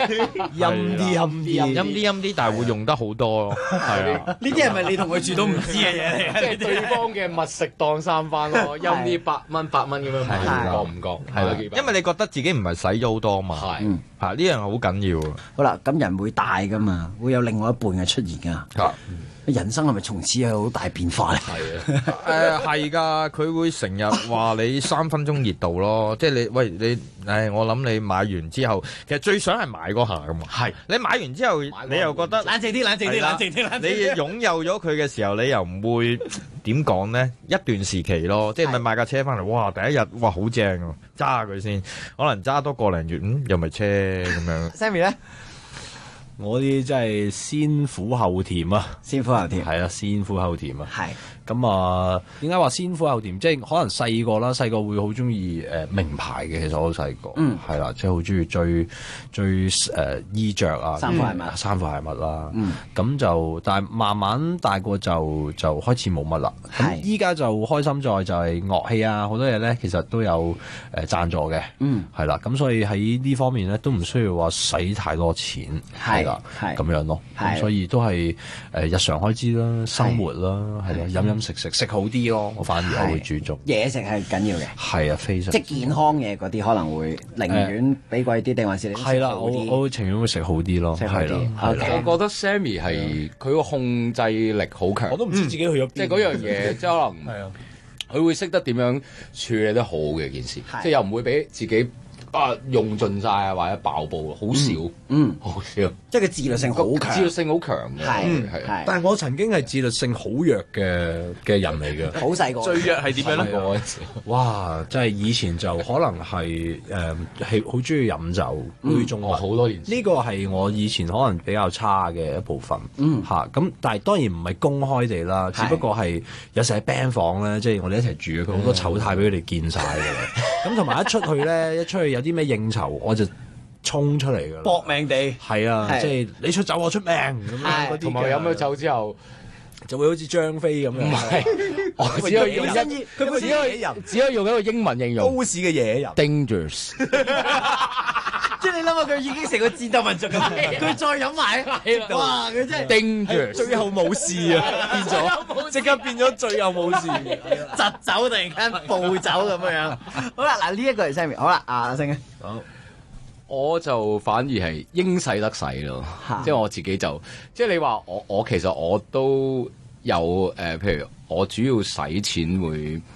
啲，但係會用得好多咯。係啊， 呢啲係咪你同佢住都唔知嘅嘢嚟？ 即係對方嘅密食當三番咯，陰啲8蚊咁樣買，覺唔覺？係咯， 因為你覺得自己唔係使咗好多嘛。係，呢樣好緊要。 好啦，咁人會大噶嘛，會有另外一半嘅出現噶。人生係咪從此有好大變化咧？ 係啊，係㗎，佢會成日話你3分鐘熱度咯，即係你我諗你買完之後，其實最想係買嗰下㗎嘛。係，你買完之後，你又覺得冷靜啲。 你擁有咗佢嘅時候，你又唔會點講咧？一段時期咯，即係咪買架車翻嚟？哇！第一日哇好正喎，揸下佢先，可能揸多個零月，又咪車咁樣。 Sammy 咧？ 我啲真係先苦後甜啊！ 先苦後甜係啦，先苦後甜啊！ 係咁啊，點解話先苦後甜？即係可能細個啦，細個會好中意名牌嘅。其實我好細個，係啦，即係好中意追衣着啊，衫褲鞋襪啦。咁就但係慢慢大個就開始冇乜啦。咁依家就開心在就係樂器啊，好多嘢咧，其實都有贊助嘅。係啦，咁所以喺呢方面咧都唔需要話使太多錢。係啦，咁樣咯。咁所以都係日常開支啦，生活啦，係咯，飲飲食好啲咯。我反而我會注重嘢食係緊要嘅。係啊，非常即係健康嘢嗰啲可能會寧願俾貴啲，定還是你係啦？我情願會食好啲咯。係啦， 我覺得 Sammy 係佢個控制力好強。 我都唔知自己去咗邊。 即係嗰樣嘢，即係可能係啊，佢會識得點樣處理得好嘅件事，即係又唔會俾自己用盡晒啊，或者爆煲，好少，好少， 即係佢自律性好強， 自律性好強嘅，係。 但係我曾經係自律性好弱嘅人嚟嘅， 好細個。 最弱係點樣咧？ 哇！真係以前就可能係係好中意飲酒，會中學好多年。 呢個係我以前可能比較差嘅一部分，咁但係當然唔係公開地啦，只不過係有時喺 band 房咧，即係我哋一齊住，佢好多醜態俾佢哋見晒嘅啦。咁同埋一出去有啲咩應酬，我就衝出嚟㗎啦， 搏命地係啊，即係你出酒我出命咁樣嗰啲。 同埋飲咗酒之後， 就會好似張飛咁樣。唔係， 我只可以用一個英文形容， 都市嘅野人 ，dangerous。 即係你諗下，佢已經成個戰鬥民族咁，佢再飲埋，哇！佢真係 dangerous， 最後冇事啊，變咗即刻變咗最後冇事， 疾走突然間暴走咁樣。好啦，嗱呢一個係 Sammy，好啦，阿星好，我就反而係應使得使咯，即係我自己就即係你話我其實我都有譬如我主要使錢會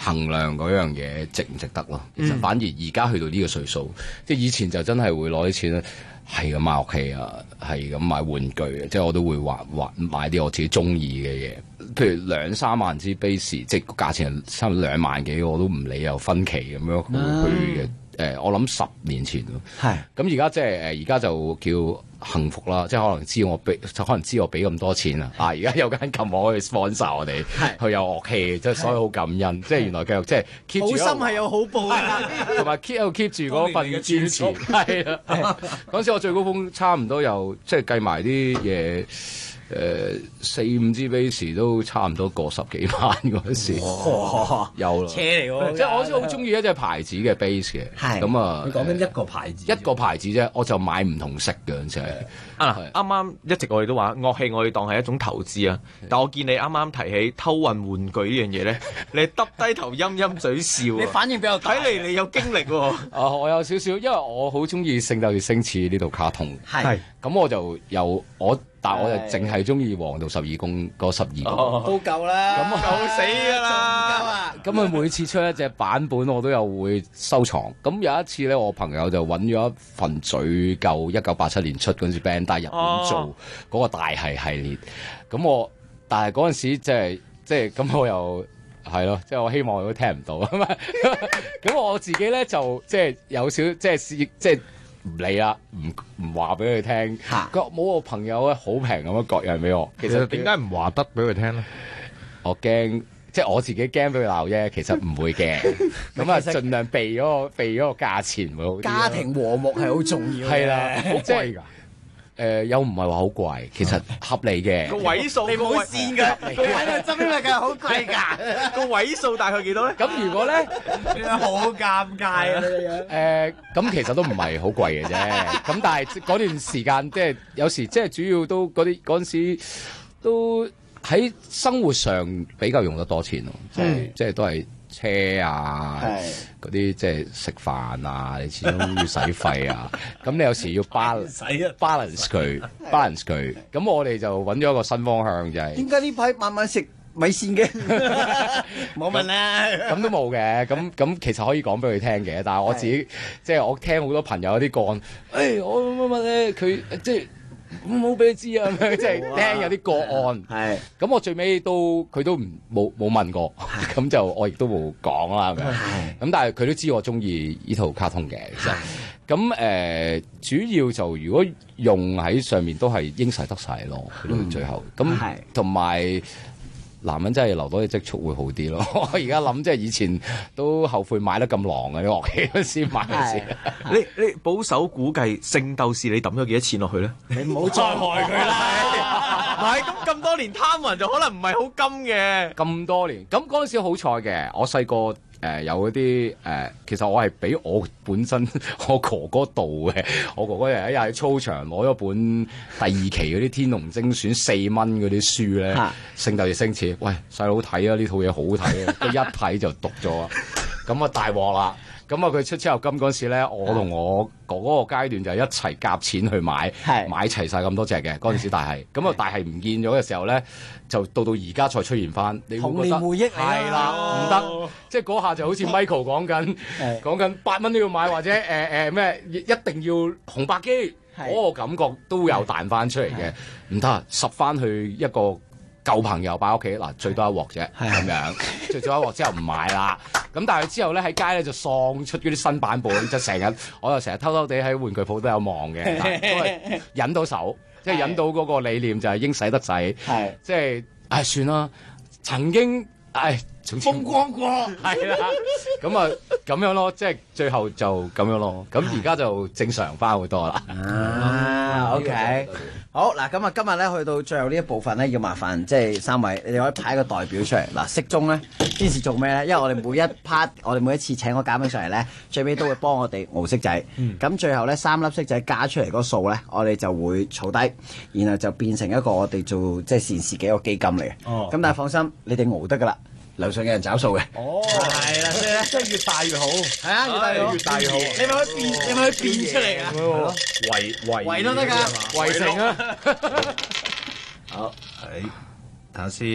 衡量嗰樣嘢值唔值得咯。其實反而而家去到呢個歲數，即係以前就真係會攞啲錢咧，係咁買樂器啊，係咁買玩具啊，即係我都會買啲我自己中意嘅嘢。譬如2-3萬支 bass， 即係個價錢差唔多2萬幾，我都唔理，有分期咁樣去嘅。我諗10年前咯，係咁而家即係而家就叫幸福啦，即係可能知我俾咁多錢啊！而家有間琴行可以 sponsor 我哋，佢有樂器，即係所以好感恩。即係原來繼續即係 keep 住好心係有好報嘅， 同埋 keep 住嗰份堅持。係啊，嗰陣時我最高峰差唔多有即係計埋啲嘢。4-5支 bass 都差唔多過10幾萬嗰時，有啦，車嚟喎！即係我好中意一隻牌子嘅 bass 嘅，咁啊， 你講緊一個牌子， 一個牌子啫，我就買唔同色嘅，就係啱啱一直我哋都話樂器我哋當係一種投資啊，但我見你啱啱提起偷運玩具呢樣嘢咧，你耷低頭陰陰嘴笑， 你反應比較大， 睇嚟你有經歷喎。 我有少少，因為我好中意《聖鬥士星矢》呢度卡通，係咁我就有但係我就淨係中意黃道12宮嗰12個， 都夠啦， 咁夠死㗎啦！ 咁佢每次出一隻版本，我都有會收藏。咁有一次咧，我朋友就揾咗一份最舊1987年出嗰陣時 Bandai 日本做嗰個大系列。咁但係嗰陣時即係咁，我又係咯，即係我希望佢都聽唔到。咁我自己咧就即係有少即係。唔理啦，唔話俾佢聽。冇我朋友咧，好平咁樣割讓俾我。 其實點解唔話得俾佢聽咧？ 我驚，即係我自己驚俾佢鬧啫。其實唔會嘅。咁啊，盡量避咗個價錢會好啲。 家庭和睦係好重要嘅。 係啦，好貴㗎。又唔係話好貴，其實合理嘅。 個位數你唔好線㗎，佢喺度執㗎，好貴㗎。 個位數大概幾多咧？ 咁如果咧， 好尷尬啊！呢個樣。 咁其實都唔係好貴嘅啫。咁但係嗰段時間，即係有時即係主要都嗰陣時都喺生活上比較用得多錢咯。即係都係。車啊，嗰啲即係食飯啊，你始終要使費啊。咁你有時要 balance 佢。咁我哋就揾咗一個新方向，就係點解呢排晚晚食米線嘅？冇問啦。 咁都冇嘅。咁其實可以講俾佢聽嘅，但係我自己即係我聽好多朋友有啲個案，我乜咧佢即係。唔好俾你知啊！即係聽有啲個案，係咁我最尾佢都冇問過，咁就我亦都冇講啦。咁但係佢都知我中意呢套卡通嘅，咁主要就如果用喺上面都係應使得使咯，去到最後咁同埋。男人真係留多啲積蓄會好啲咯。我而家諗即係以前都後悔買得咁狼嘅啲樂器嗰時買嗰時。 你保守估計聖鬥士你抌咗幾多錢落去咧？ 你唔好再害佢啦。 唔係咁多年貪運就可能唔係好金嘅。 咁多年，咁嗰陣時好彩嘅，我細個。有嗰啲其實我係俾我本身我哥哥度嘅，我哥哥日日喺操場攞咗本第2期嗰啲天龍精選4蚊嗰啲書咧，聖鬥士星矢，喂細佬睇啊，呢套嘢好睇啊，佢一睇就讀咗，咁啊大鑊啦！咁啊佢出之後金嗰時咧，我同我哥哥個階段就一齊夾錢去買齊晒咁多隻嘅嗰陣時大係，咁啊大係唔見咗嘅時候咧，就到而家再出現翻，你會覺得童年回憶係啦，唔得，即係嗰下就好似 Michael 講緊8蚊都要買，或者咩一定要紅白機嗰個感覺都有彈翻出嚟嘅，唔得拾翻去一個舊朋友擺屋企嗱，最多一鑊啫，咁樣最多一鑊之後唔買啦。咁但係之後咧喺街咧就喪出嗰啲新版本，就我又成日偷偷地喺玩具鋪都有望嘅，都係引到手，即係引到嗰個理念就係應使得使，即係算啦，曾經風光過，係啦，咁啊咁樣咯，即係最後就咁樣咯，咁而家就正常翻好多啦。 OK。好嗱，咁啊，今日咧去到最後呢一部分咧，要麻煩即係3位，你哋可以派一個代表出嚟。嗱，骰盅咧，先是做咩咧？因為我哋每一 part，我哋每一次請個嘉賓上嚟咧，最尾都會幫我哋熬骰仔。咁最後咧3粒骰仔加出嚟嗰個數咧，我哋就會儲低，然後就變成一個我哋做即係善事嘅一個基金嚟嘅。咁但係放心，你哋熬得噶啦。樓上有人找數嘅，係啦，所以咧，即係越大越好，係啊，越大越好。你咪可以變出嚟啊！圍都得㗎，圍城啊！ 好，睇下先。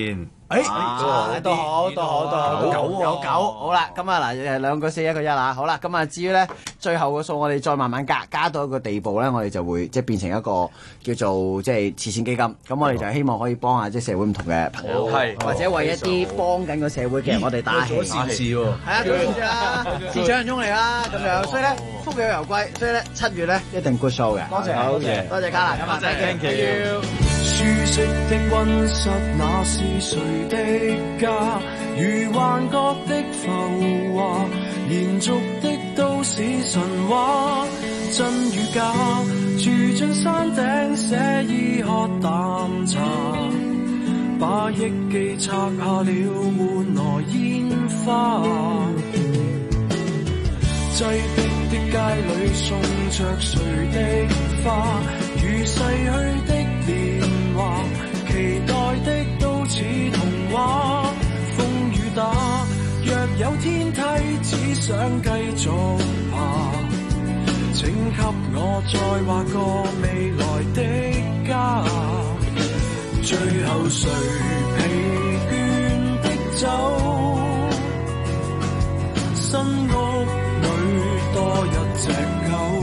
都好，有九，好啦，咁啊嗱，兩個4一個1啦，好啦，咁啊至於咧最後個數，我哋再慢慢加到一個地步咧，我哋就會即係變成一個叫做即係慈善基金，咁我哋就希望可以幫下即係社會唔同嘅朋友，或者為一啲幫緊個社會嘅人，我哋打氣。 做咗善事喎， 係啊，做善事啦，是獎人翁嚟啦，咁樣，所以咧福有攸歸，所以咧7月咧一定 good show 嘅。多謝，多謝嘉蘭，咁啊 thank you。 舒適的溫室，那是誰的家？如幻覺的浮華，連續的都市神話，真與假，住進山頂寫意喝淡茶，把憶記拆下了換來煙花，擠迫的街裏送着誰的花，如逝去的年華，期待的都似童話，風雨打，若有天梯只想繼續爬，請給我再畫個未來的家，最後誰疲倦的走，新屋裏多一隻狗，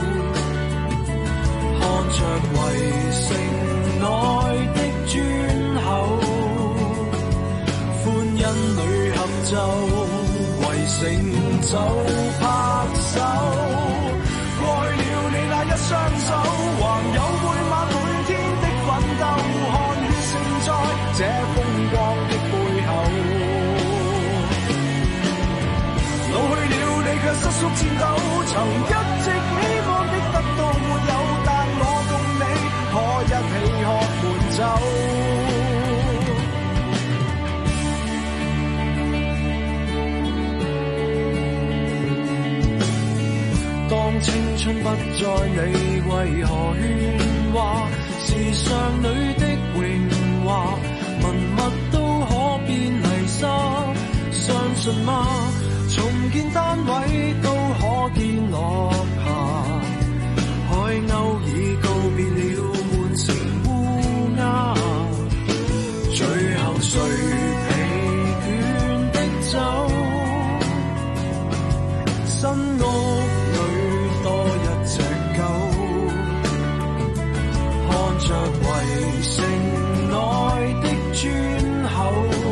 看着圍城內的磚口，歡欣裏合奏，圍城就拍手，愛了你那一雙手，還有每晚每天的奮鬥，看血勝在這風光的背後，老去了你卻失速戰鬥，曾一直希望的得到沒有，但我共你可一起喝悶酒。當青春不再，你為何喧嘩？時尚裏的榮華，文物都可變泥沙，相信嗎？重建單位都可見落霞，海鷗已告別了滿城烏鴉，最後誰疲倦的走？新屋裏多一隻狗，看着圍城內的磚口，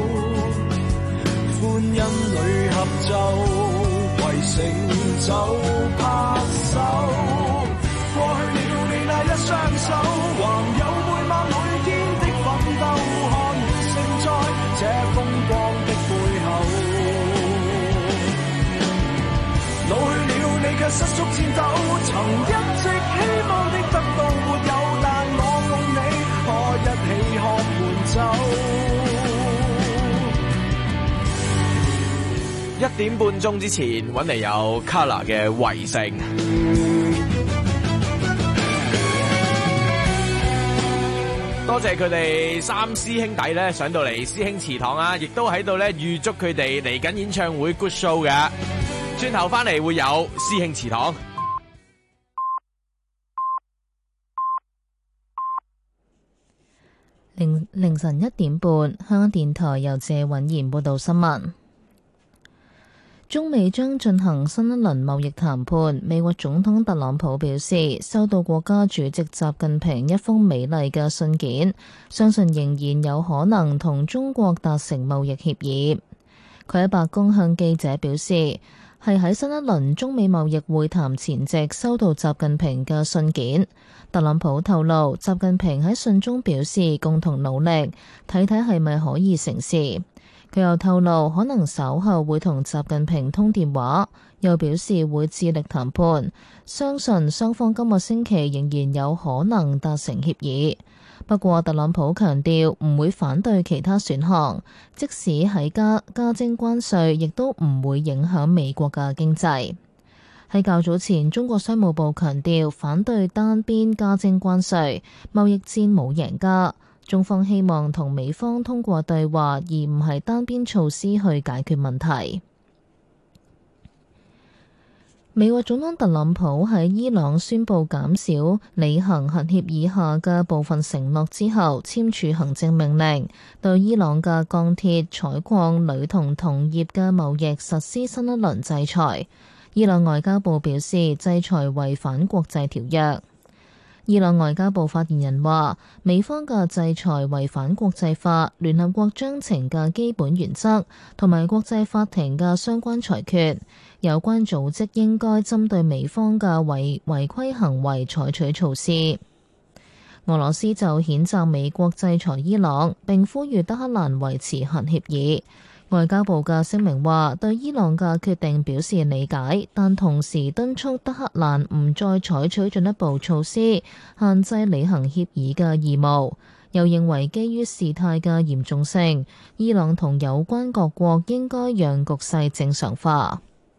歡欣裏合奏，圍城就拍手，過去了你那一雙手，還有每晚每天的奮鬥，看血勝在這風光的背後，老去了你卻失速戰鬥，曾一直希望的得到沒有，但我共你可一起喝悶酒。 1點半鐘之前揾嚟有 Kolor 嘅圍城。多謝佢哋3師兄弟咧上到嚟師兄祠堂啊，亦都喺度咧預祝佢哋嚟緊演唱會 good show 嘅。轉頭翻嚟會有師兄祠堂。 凌晨1點半，香港電台由謝允賢報道新聞。中美將進行新一輪貿易談判。美國總統特朗普表示，收到國家主席習近平一封美麗嘅信件，相信仍然有可能同中國達成貿易協議。佢喺白宮向記者表示，係喺新一輪中美貿易會談前夕收到習近平嘅信件。特朗普透露，習近平喺信中表示共同努力，睇睇係咪可以成事。佢又透露，可能稍後會同習近平通電話，又表示會致力談判，相信雙方今個星期仍然有可能達成協議。不過，特朗普強調唔會反對其他選項，即使係加徵關稅，亦都唔會影響美國嘅經濟。喺較早前，中國商務部強調反對單邊加徵關稅，貿易戰冇贏家。中方希望同美方通過對話，而唔係單邊措施去解決問題。 美國總統特朗普喺伊朗宣布減少履行核協議下嘅部分承諾之後，簽署行政命令，對伊朗嘅鋼鐵、採礦、鋁同銅業嘅貿易實施新一輪制裁。伊朗外交部表示，制裁違反國際條約。伊朗外交部發言人話，美方嘅制裁違反國際法、聯合國章程嘅基本原則同埋國際法庭嘅相關裁決，有關組織應該針對美方嘅違規行為採取措施。俄羅斯就譴責美國制裁伊朗，並呼籲德黑蘭維持核協議。外交部嘅聲明話，對伊朗嘅決定表示理解，但同時敦促德黑蘭唔再採取進一步措施，限制履行協議嘅義務。又認為基於事態嘅嚴重性，伊朗同有關各國應該讓局勢正常化。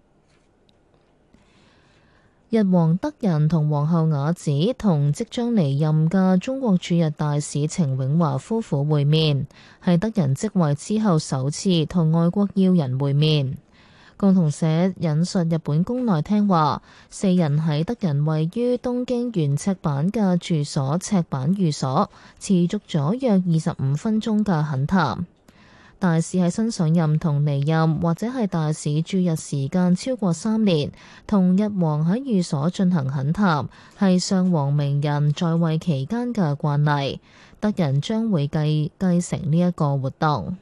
日皇德仁同皇后雅子同即將離任嘅中國駐日大使程永華夫婦會面，係德仁即位之後首次同外國要人會面。共同社引述日本宮內廳話，四人喺德仁位於東京原赤坂嘅住所赤坂寓所，持續咗約25分鐘嘅懇談。大使喺新上任同離任或者係大使駐日時間超過3年，同日皇喺寓所進行懇談，係上皇明仁在位期間嘅慣例。德仁將會繼承呢一個活動。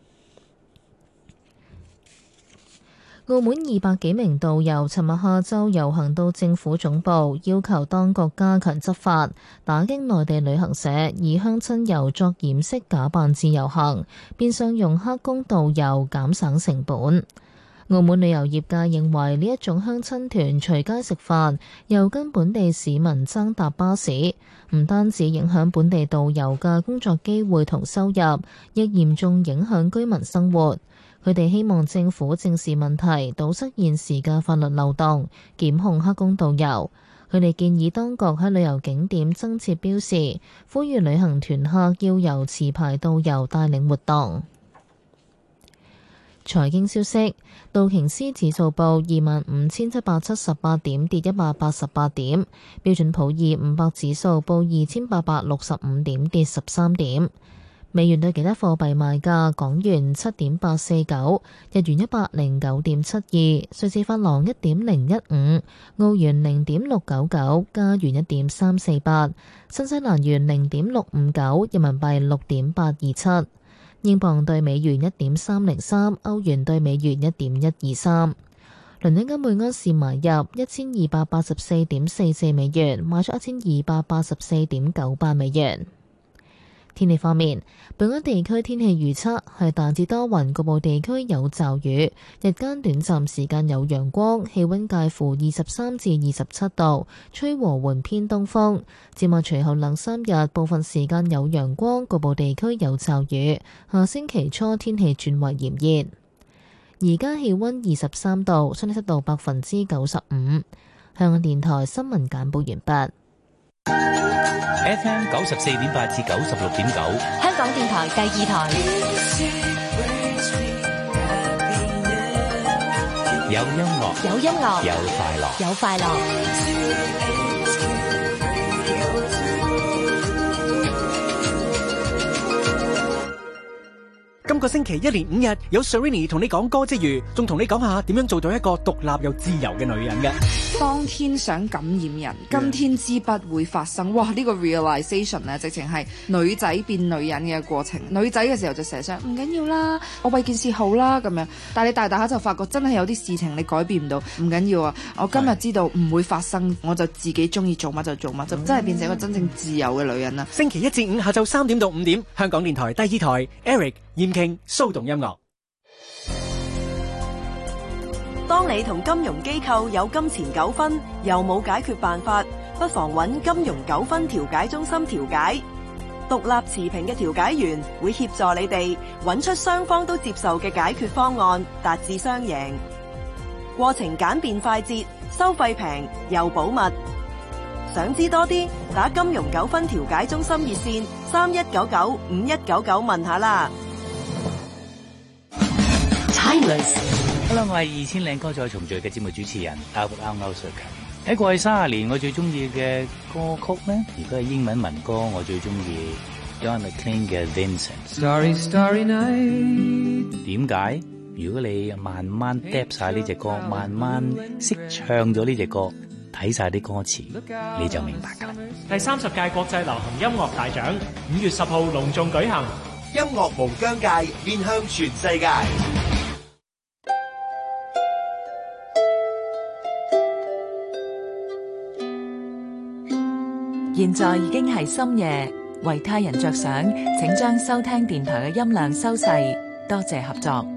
澳門200幾名導遊尋日下晝遊行到政府總部，要求當局加強執法，打擊內地旅行社以鄉親遊作掩飾假扮自由行，變相用黑工導遊減省成本。澳門旅遊業界認為呢一種鄉親團隨街食飯，又跟本地市民爭搭巴士，唔單止影響本地導遊嘅工作機會同收入，亦嚴重影響居民生活。佢哋希望政府正視問題，堵塞現時嘅法律漏洞，檢控黑工導遊。佢哋建議當局喺旅遊景點增設標示，呼籲旅行團客要由持牌導遊帶領活動。財經消息，道瓊斯指數報25,778點，跌188點；標準普爾500指數報2,865點，跌13點。美元對其他貨幣賣價：港元7.849，日元109.72，瑞士法郎1.015，澳元0.699，加元1.348，新西蘭元0.659，人民幣6.827，英鎊對美元1.303，歐元對美元1.123。倫敦金每盎司買入1284.44美元，賣出1284.98美元。天氣方面，本港地區天氣預測係大致多雲，局部地區有驟雨，日間短暫時間有陽光，氣溫介乎23至27度，吹和緩偏東風。展望隨後2-3日，部分時間有陽光，局部地區有驟雨。下星期初天氣轉為炎熱。而家氣溫23度，相對濕度95%。香港電台新聞簡報完畢。 FM 94.8至96.9， 香港電台第2台。 有音樂， 有音樂， 有快樂， 有快樂。 今個星期1連5日有 Serrini 同你講歌之餘，仲同你講下點樣做到一個獨立又自由嘅女人嘅。 當天想感染人，今天之不會發生。哇！呢個 realization 咧，直情係女仔變女人嘅過程。女仔嘅時候就成日想唔緊要啦，我為件事好啦咁樣。但係你大下就發覺真係有啲事情你改變唔到，唔緊要啊！我今日知道唔會發生，我就自己中意做乜就做乜，就真係變成一個真正自由嘅女人啦。 星期1至5下晝3點到5點，香港電台第2台 Eric 嚴傾騷動音樂。 當你同金融機構有金錢糾紛，又冇解決辦法，不妨揾金融糾紛調解中心調解。獨立持平嘅調解員會協助你哋揾出雙方都接受嘅解決方案，達至雙贏。過程簡便快捷，收費平又保密。想知多啲，打金融糾紛調解中心熱線3199-5199問下啦。 Timeless Hello， 我係2000靚歌再重聚嘅節目主持人 Albert 歐瑞強。喺過去30年，我最中意嘅歌曲咧，如果係英文民歌，我最中意 John McLean 嘅 Vincent。Starry Starry Night。點解？如果你慢慢 dap 晒呢隻歌，慢慢識唱咗呢隻歌，睇晒啲歌詞，你就明白㗎啦。 第30屆國際流行音樂大獎5月10號隆重舉行， 音樂無疆界，面向全世界。 現在已經係深夜，為他人着想，請將收聽電台嘅音量收細，多謝合作。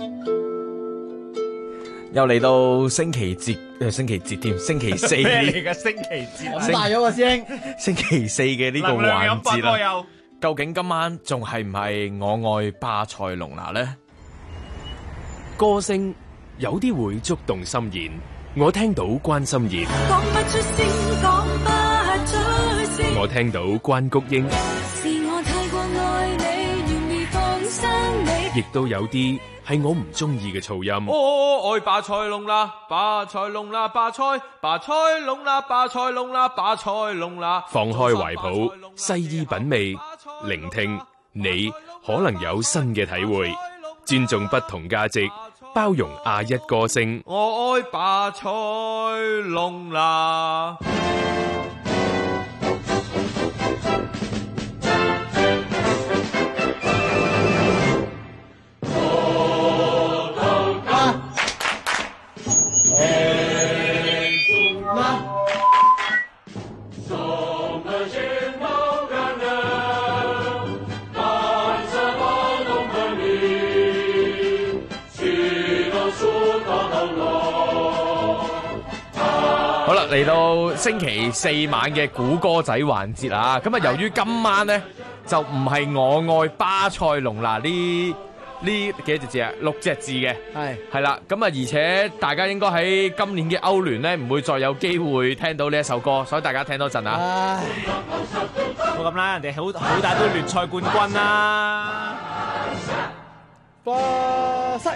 又嚟到星期節添，星期四咩嚟㗎？星期節咁大咗個師兄， 星期四嘅呢個環節啦。究竟今晚仲係唔係我愛巴塞隆拿呢？ 歌聲有啲會觸動心弦，我聽到關心妍， 講不出聲，講不出聲， 我聽到關菊英， 是我太過愛你，願意放生你， 亦都有啲係我唔中意嘅噪音。 我愛巴塞隆拿，巴塞隆拿，巴塞隆拿，巴塞隆拿，巴塞隆拿。 放開懷抱，細意品味，聆聽，你可能有新嘅體會。尊重不同價值，包容亞一歌聲。 我愛巴塞隆拿。好啦，嚟到星期四晚嘅估歌仔環節啊！咁啊，由於今晚呢，就唔係我愛巴塞隆拿呢幾隻字啊，6隻字嘅，係啦。咁啊，而且大家應該喺今年嘅歐聯呢，唔會再有機會聽到呢一首歌，所以大家聽多陣啊！ 冇咁啦，人哋好大都聯賽冠軍啦。 巴西。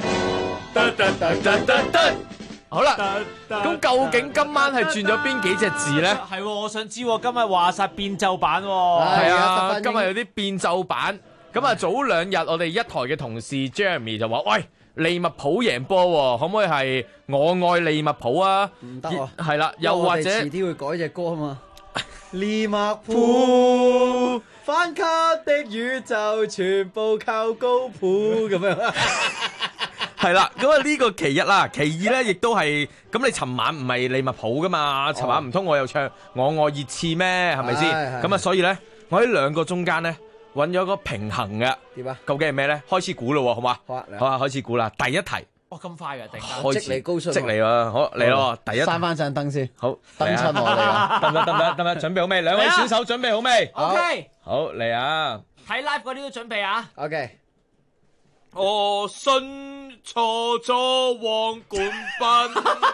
好啦，咁究竟今晚係轉咗邊幾隻字咧？ 係，我想知今日話晒變奏版喎。 係啊，今日有啲變奏版。咁啊，早2日我哋一台嘅同事 Jeremy 就話：喂，利物浦贏波喎，可唔可以係我愛利物浦啊？ 唔得喎。 係啦，又或者遲啲會改隻歌啊嘛。利物浦翻卡的宇宙全部靠高普咁樣。 係啦，咁啊呢個其一啦，其二咧亦都係咁。你尋晚唔係利物浦噶嘛？尋晚唔通我又唱我愛熱刺咩？係咪先？咁啊，所以咧，我喺兩個中間咧揾咗個平衡嘅。點啊？究竟係咩咧？開始估咯，好嘛？好啊，開始估啦。第一題。 哇，咁快嘅，突然間。 即嚟高出。 即嚟喎，好嚟咯，第一。閂翻盞燈先。好。 燈親我嚟。得唔得？準備好未？兩位選手準備好未 ？OK。 好嚟啊！ 睇 live 嗰啲都準備啊。 OK。 我信錯咗皇冠軍，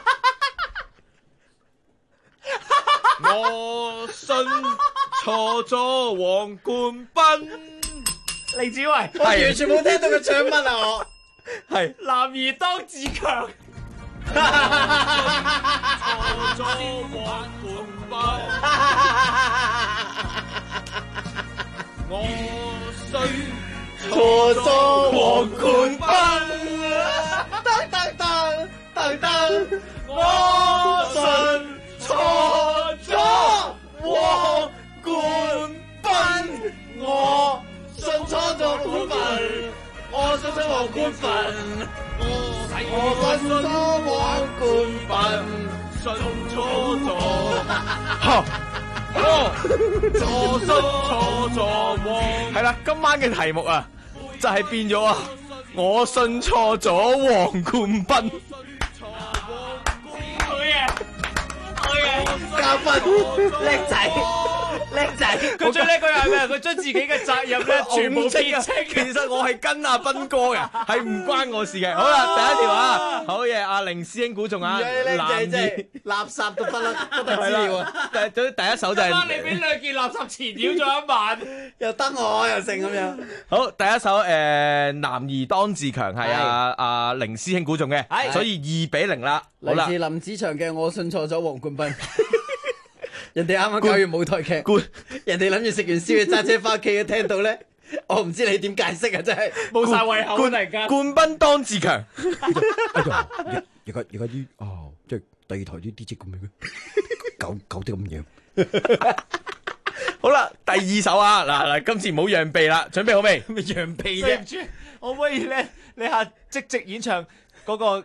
我信錯咗皇冠軍。 李子維， 我完全冇聽到佢唱乜啊！我係男兒當自強。 錯咗皇冠軍，我信。錯咗皇冠軍，噔，我信錯咗皇冠軍，我信錯咗皇冠，我信錯皇冠軍，我信錯皇冠軍，信錯咗，錯咗皇，係啦，今晚嘅題目啊！就係變咗啊！我信錯咗皇冠軍， 好嘢， 教訓，叻仔， 佢最叻嗰樣係，佢將自己嘅責任咧全部撇清。 其實我係跟阿斌哥嘅，係唔關我事嘅。好啦，第一條啊，好嘢，阿凌師兄估中啊，男兒垃圾都不得資料啊！ 第一首就係你俾兩件垃圾纏繞咗一晚， 又得我又成咁樣。 好，第一首男兒當自強係阿凌師兄估中嘅，所以2-0啦。好啦， 嚟自林子祥嘅《我信錯咗》黃冠斌。人哋啱啱搞完舞台劇，人哋諗住食完宵夜揸車翻屋企，聽到咧，我唔知你點解釋啊！真係冇晒胃口突然間。 冠斌當自強。 而家啲即係第二台啲 DJ 咁樣，搞啲咁嘢。 好啦，第二首啊，嗱，今次唔好讓鼻啦，準備好未？ 咪讓鼻啫，可唔可以咧？你下即席演唱嗰個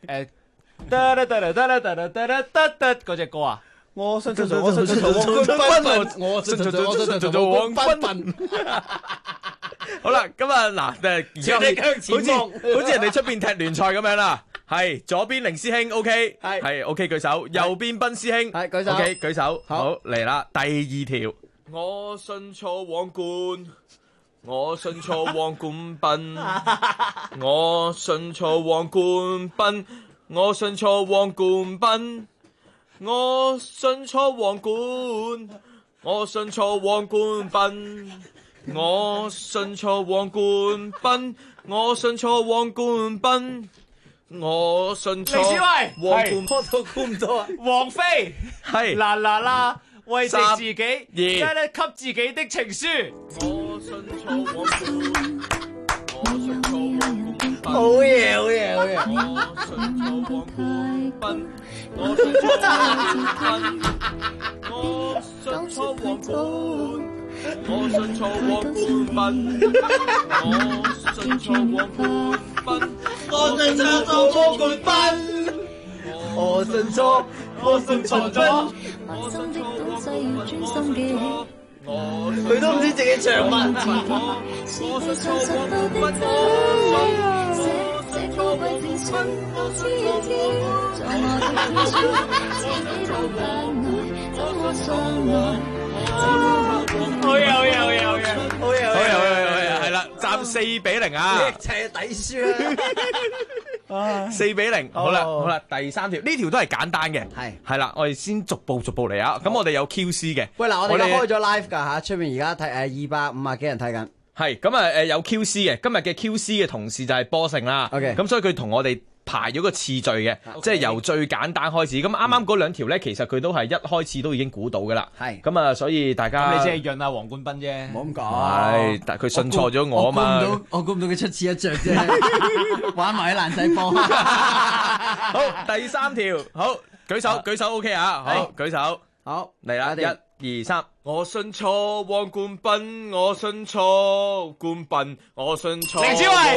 嗰隻歌啊？我信錯咗，我信錯咗，我信錯咗，我信錯咗，黃斌。 好啦，咁啊嗱，好似人哋出邊踢聯賽咁樣啦。係左邊凌師兄 OK， 係 OK 舉手，右邊斌師兄係舉手 OK 舉手，好嚟啦，第二條。 我信錯皇冠，我信錯皇冠笨，我信錯皇冠笨，我信錯皇冠笨，我信錯皇冠，我信錯皇冠笨，我信錯皇冠笨，我信錯皇冠笨，我信錯凌小慧皇冠我都估唔到啊！ 王菲係啦啦啦，為食自己， 3、 而家咧給自己的情書。 我信錯皇冠，我信錯皇冠笨， 好嘢，好嘢，好嘢！ 我信錯皇冠笨，我信錯皇冠笨，我信錯皇冠，我信錯皇冠笨，我信錯皇冠笨，我信錯皇冠笨， 我信錯，我信錯咗， 我信錯皇冠笨， 佢都唔知自己唱乜。 我信錯皇冠笨， 好嘢，好嘢，好嘢，好嘢， 好嘢， 好嘢，係啦，暫4-0啊！ 一切抵輸啦 ！4-0，好啦，第三條呢條都係簡單嘅，係啦，我哋先逐步嚟啊！咁我哋有 QC 嘅， 喂嗱，我哋開咗 live 㗎嚇，出面而家睇250幾人睇緊。 係咁啊有 QC 嘅，今日嘅 QC 嘅同事就係波勝啦。 OK， 咁所以佢同我哋排咗個次序嘅，即係由最簡單開始。咁啱啱嗰兩條咧，其實佢都係一開始都已經估到㗎啦。係咁啊，所以大家咁你即係潤阿黃冠斌啫， 唔好咁講。 係，但係佢信錯咗我啊嘛。 我估唔到佢出此一著啫，玩埋啲爛仔波。 好，第三條，好舉手 OK 啊，好舉手， 好嚟啦，1、2、3。 我信錯皇冠笨，我信錯冠笨，我信錯。 凌小慧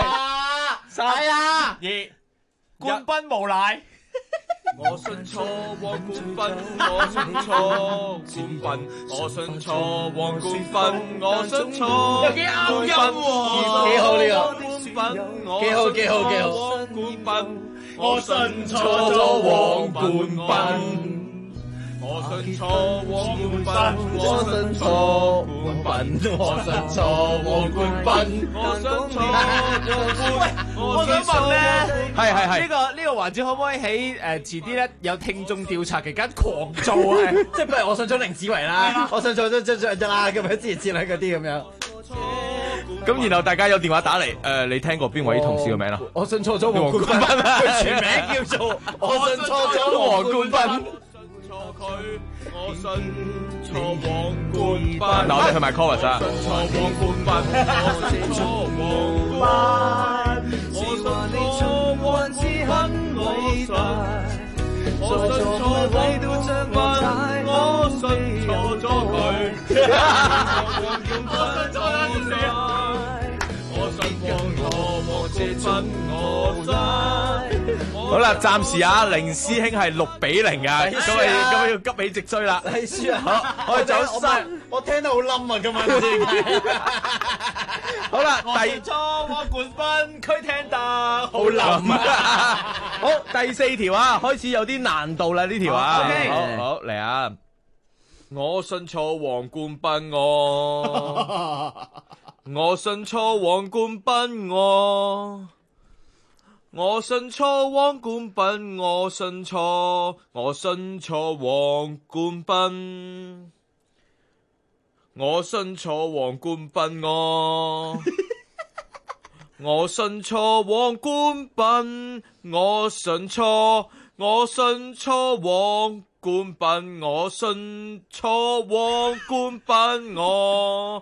，3、 2、冠斌無賴。 我信錯皇冠笨，我信錯冠笨，我信錯皇冠笨，我信錯。 有幾啱音喎？ 幾好呢個？幾好。 皇冠笨，我信錯咗皇冠笨。我信錯皇冠笨，我信錯冠笨，我信錯皇冠笨，我信錯。 喂，我想問咧， 係呢個環節可唔可以喺遲啲咧有聽眾調查期間狂做啊？ 即係不如我信咗凌子維啦，我信錯咗啦，咁樣之類嗰啲咁樣。 咁然後大家有電話打嚟，你聽過邊位同事嘅名啊？ 我信錯咗黃冠斌，佢全名叫做我信錯咗黃冠斌。 佢，我信錯皇冠笨。 嗱，我哋去埋 chorus 啊！ 信錯皇冠笨，我信錯皇冠笨，我信錯皇冠笨，我信錯皇冠笨，我信錯咗佢。我信皇冠笨，我信。 好啦，暫時啊，凌師兄係6-0啊，咁要急起直追啦。 係輸啊！ 好，我哋走3， 我聽得好冧啊，今晚先。 好啦， 第錯我冠斌，佢聽得好冧啊！ 好，第4條啊，開始有啲難度啦呢條啊。好嚟啊！ 我信錯皇冠奔我，我信錯皇冠奔我，我信錯皇冠奔我信錯，我信錯皇冠奔，我信錯皇冠奔我，我信錯皇冠奔我信錯，我信錯皇冠奔我信錯皇冠奔我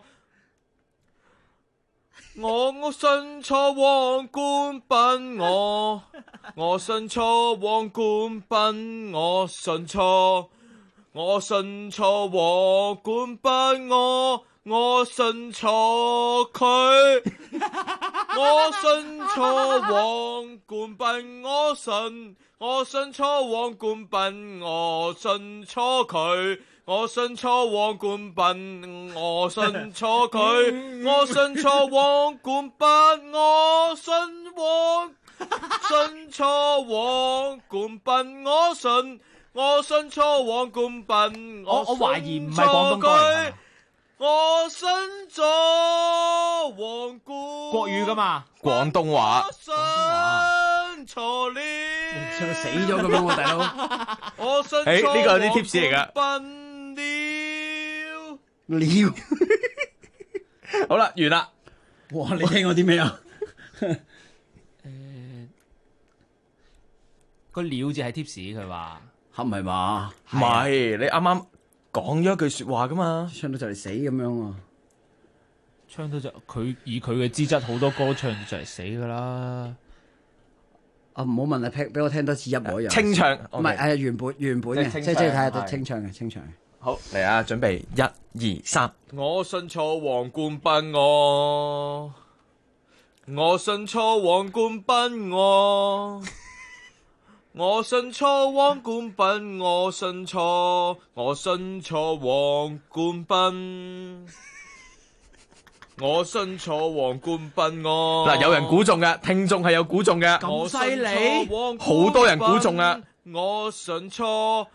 信錯皇冠奔我信錯皇冠奔我信錯，我信錯皇冠奔我信錯佢，我信錯皇冠奔我信錯皇冠奔我信錯佢，我信錯皇冠奔我信錯佢，我信錯皇冠奔我信錯皇冠奔我信錯皇冠奔我懷疑唔係廣東歌嚟㗎。 我信咗皇冠國語㗎嘛？ 廣東話。信錯了， 唱死咗咁樣喎，大佬。 我信錯呢個有啲 tips 嚟㗎。 笨了， 好啦，完啦。 哇！你聽過啲咩啊？ 個了字係 tips 佢話， 係唔係嘛？ 唔係，你啱啱講咗一句説話噶嘛， 唱到就嚟死咁樣喎。 唱到就佢以佢嘅資質，好多歌唱就嚟死噶啦。 啊，唔好問啊，俾我聽多次一模一樣。 清唱唔係誒原本嘅，即係睇下清唱嘅清唱嘅。 好嚟啊，準備1、2、3。 我信錯皇冠奔我信錯皇冠奔我信錯皇冠奔我信錯皇冠奔。我信錯皇冠奔我嗱，有人估中嘅，聽眾係有估中嘅， 咁犀利， 好多人估中啊！ 我信錯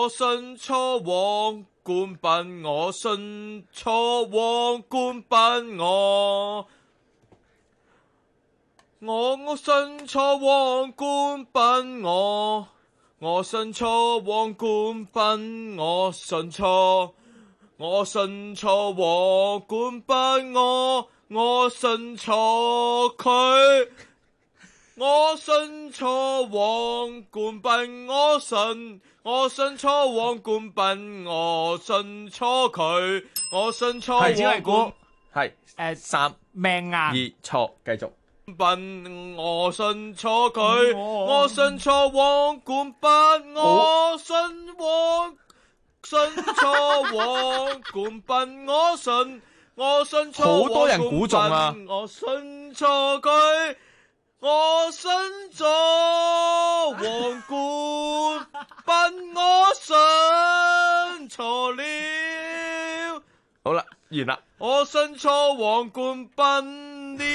皇冠奔我信錯皇冠奔我信錯皇冠奔我信錯皇冠奔我信錯。我信錯皇冠奔我信錯佢，我信錯皇冠奔我信錯皇冠奔我信錯佢，我信錯皇冠係3 命硬 2錯，繼續。 奔我信錯佢，我信錯皇冠奔我信錯皇冠奔我信錯， 好多人估中啊！ 我信錯佢，我信咗皇冠奔我信錯了。 好啦，完啦。 我信錯皇冠奔了。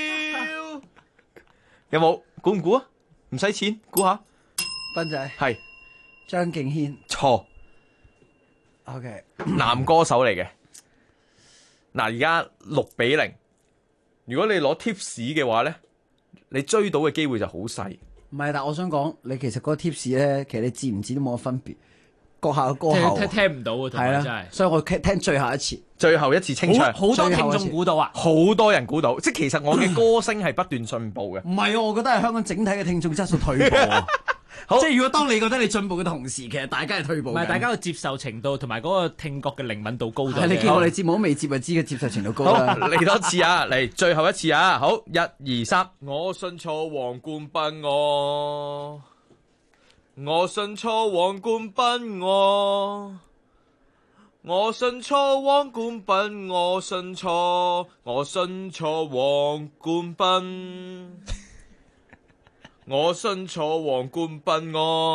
有冇估唔估啊？唔使錢，估下。 斌仔係張敬軒錯。 OK， 男歌手嚟嘅。嗱，而家6-0。如果你攞 tips 嘅話咧，你追到嘅機會就好細。 唔係，但我想講，你其實嗰個 tips 咧，其實你知唔知都冇乜分別。閣下嘅歌喉聽唔到啊， 係啦， 真係。 所以我聽最後一次， 最後一次清唱， 好多聽眾估到啊， 好多人估到，即係其實我嘅歌聲係不斷進步嘅。 唔係啊，我覺得係香港整體嘅聽眾質素退步啊。好，即係如果當你覺得你進步嘅同時，其實大家係退步。 唔係，大家嘅接受程度同埋嗰個聽覺嘅靈敏度高咗。 你見我哋節目都未接就知嘅接受程度高啦。 嚟多次啊，嚟最後一次啊，好，1、2、3。 我信錯皇冠奔我信錯皇冠奔我信錯皇冠奔我信錯皇冠奔。我信錯皇冠奔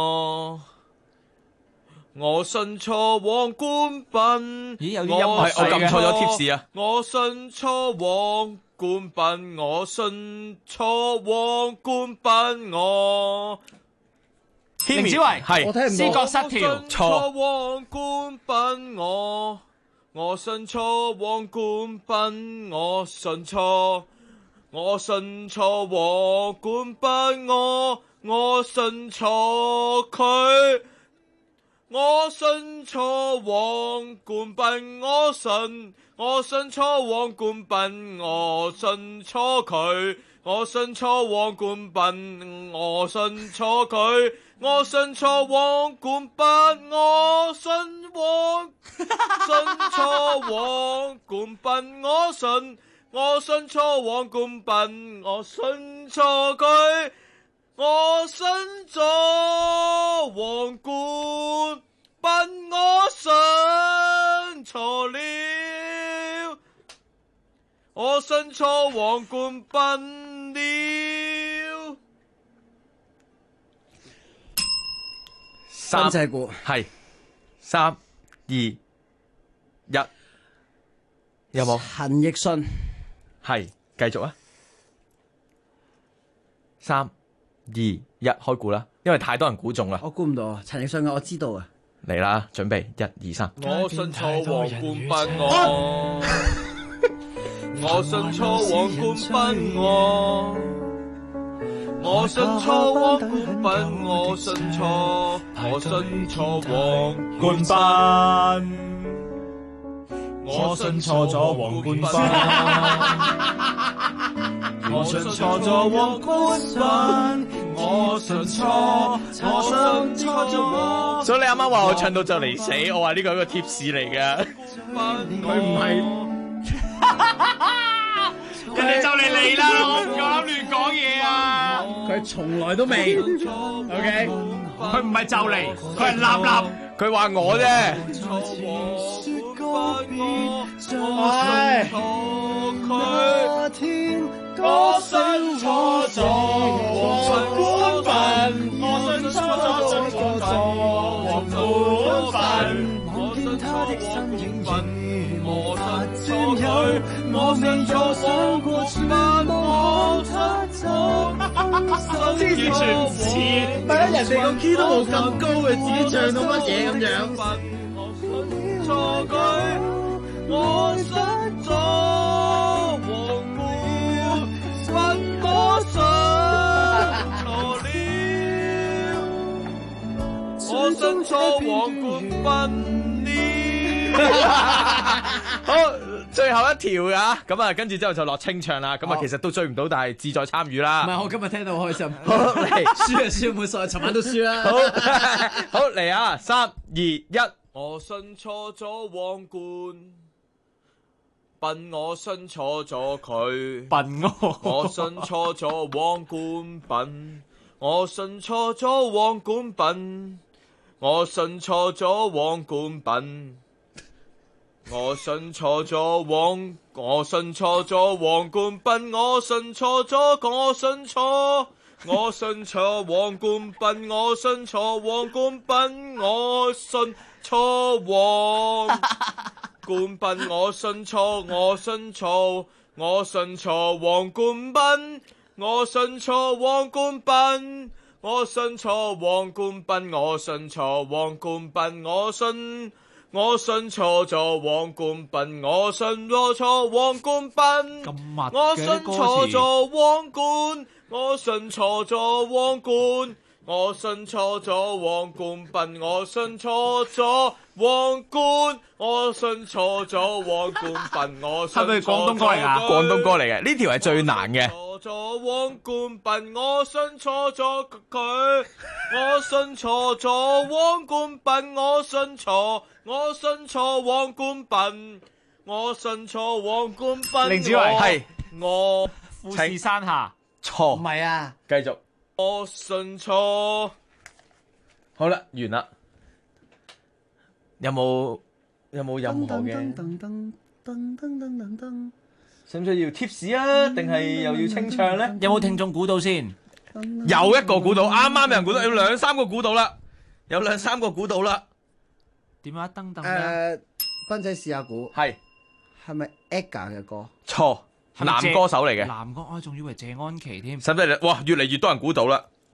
我信錯皇冠奔。 咦，有啲音樂我撳錯咗 tips 啊！ 我信錯皇冠奔我信錯皇冠奔凌子維係我聽唔到思覺失調， 錯。皇冠奔我信錯，皇冠奔我信錯，我信錯皇冠奔我信錯佢，我信錯皇冠奔我信錯皇冠奔我信錯佢，我信錯皇冠奔我信錯佢，我信錯皇冠奔我信錯皇冠奔我信錯皇冠奔我信錯佢，我信咗皇冠奔我信錯了，我信錯皇冠奔了。 三隻股係3、2、1，有冇？ 陳奕迅係繼續啊！3、2、1開估啦，因為太多人估中啦。 我估唔到啊，陳奕迅嘅我知道啊。 嚟啦，準備1、2、3。我信錯皇冠奔我信錯皇冠奔我信錯皇冠奔我信錯皇冠奔，我信錯咗皇冠奔，我信錯咗皇冠奔，我信錯咗。所以你啱啱話我唱到就嚟死，我話呢個係一個貼士嚟嘅，佢唔係。人哋就嚟嚟啦，我唔夠膽亂講嘢啊！ 佢從來都未 ，OK， 佢唔係就嚟，佢係立立，佢話我啫。唉，我信錯咗皇冠奔，我信錯咗皇冠奔，我信他的身影我信錯佢，我信錯想過全忘他走，完全唔似， 但係人哋個 key 都冇咁高嘅，自己唱到乜嘢咁樣？ 我信錯佢，我信錯皇冠奔我信錯了，我信錯皇冠奔了。好，最後一條㗎，咁啊，跟住之後就落清唱啦。咁啊，其實都追唔到，但係志在參與啦。 唔係，我今日聽到好開心。好嚟，輸就輸冇所謂，尋晚都輸啦。 好嚟啊！3、2、1，我信錯咗皇冠，笨我信錯咗佢，笨我信錯咗皇冠笨，我信錯咗皇冠笨，我信錯咗皇冠笨。我信錯咗皇冠笨，我信錯咗皇冠笨，我信錯皇冠笨，我信錯皇冠笨，我信錯皇冠笨，我信錯皇冠笨，我信錯皇冠笨，我信錯皇冠笨，我信錯皇冠笨，我信錯咗皇冠笨，我信錯皇冠笨，我信錯咗皇冠，我信錯咗皇冠，我信錯咗皇冠笨，我信錯咗皇冠，我信錯咗皇冠笨，我信錯咗。係咪廣東歌嚟㗎？廣東歌嚟嘅，呢條係最難嘅。錯皇冠笨，我信錯咗佢，我信錯咗皇冠笨，我信錯皇冠笨，我信錯皇冠笨。凌子維係我富士山下錯， 唔係啊， 繼續。我信錯，好啦，完啦。有冇任何嘅？使唔使要 tips 啊？定係又要清唱咧？ 有冇聽眾估到先？ 有一個估到，啱啱有人估到，有兩三個估到啦，有兩三個估到啦。 點啊？噔噔咩？ 斌仔試下估， 係咪 Edgar 嘅歌？ 錯，男歌手嚟嘅。 男歌，我仲以為謝安琪添。 使唔使？哇，越嚟越多人估到啦。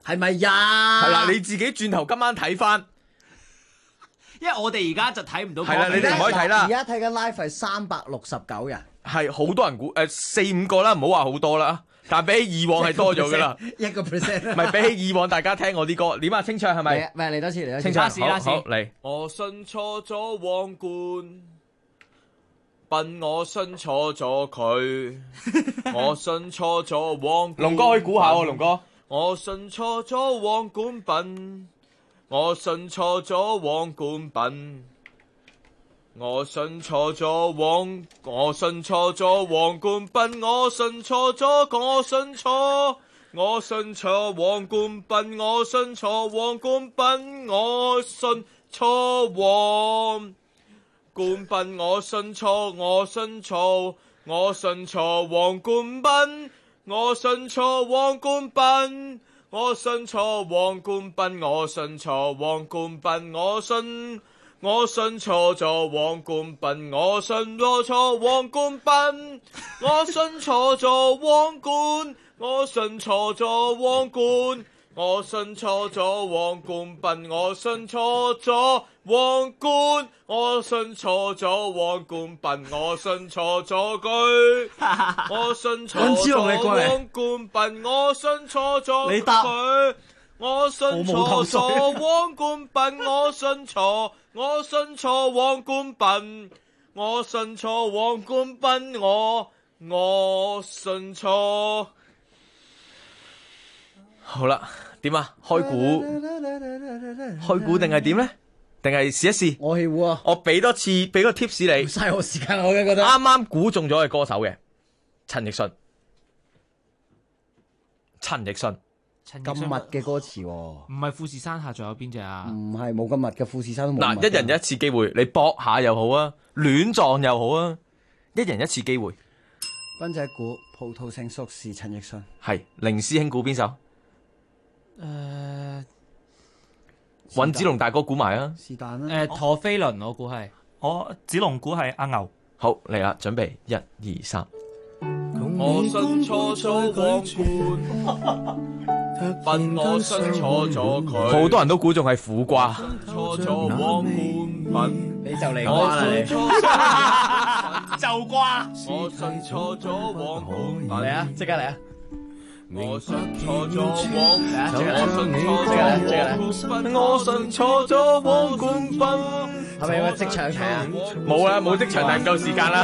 係咪呀？ 係啦，你自己轉頭今晚睇翻， 因為我哋而家就睇唔到。 係啦，你哋唔可以睇啦。 而家睇緊 live 係369人， 係好多人估4-5個啦，唔好話好多啦。但比起以往係多咗噶啦 1%， 唔係比起以往大家聽我啲歌，點啊？清唱係咪？ 唔係嚟多次，嚟多次。 清唱好嚟。 我信錯咗皇冠，笨我信錯咗佢，我信錯咗皇冠。 龍哥可以估下喎，龍哥。 我信錯咗皇冠笨，我信錯咗皇冠笨。我信錯咗皇冠笨，我信錯，我信錯，我信錯皇冠笨，我信錯皇冠笨，我信錯皇冠笨，我信錯，我信錯，我信錯皇冠笨，我信錯皇冠笨，我信錯皇冠笨，我信錯皇冠笨，我信錯咗皇冠笨，我信錯皇冠笨，我信錯咗皇冠，我信錯咗皇冠，我信錯咗皇冠笨，我信錯咗皇冠，我信錯咗皇冠笨，我信錯咗佢，我信錯咗皇冠笨，我信錯咗佢。我信錯咗皇冠笨，我信錯皇冠笨，我信錯皇冠笨，我信錯。好啦，點啊？開估定係點咧？定係試一試？ 我係喎。 我俾個 tips 你。 嘥我時間，我嘅覺得。 啱啱估中咗嘅歌手嘅陳奕迅。 咁密嘅歌詞喎， 唔係富士山下仲有邊隻啊？ 唔係冇咁密嘅，富士山都冇。 嗱，一人一次機會，你搏下又好啊，亂撞又好啊，一人一次機會。 斌仔估葡萄成熟時陳奕迅， 係凌師兄估邊首？尹子龍大哥估埋啊！ 是但啦。 陀飛輪我估係， 我子龍估係阿牛。 好嚟啦，準備1、2、3。 我信錯咗皇冠，笨我信錯咗佢。 好多人都估中係苦瓜。 錯咗皇冠笨， 你就嚟瓜啦你。 就瓜。我信錯咗皇冠笨。 嚟啊！即刻嚟啊！ 我信錯咗皇冠笨，我信錯咗皇冠笨。 係咪有個即場睇啊？ 冇啦，冇即場睇，唔夠時間啦。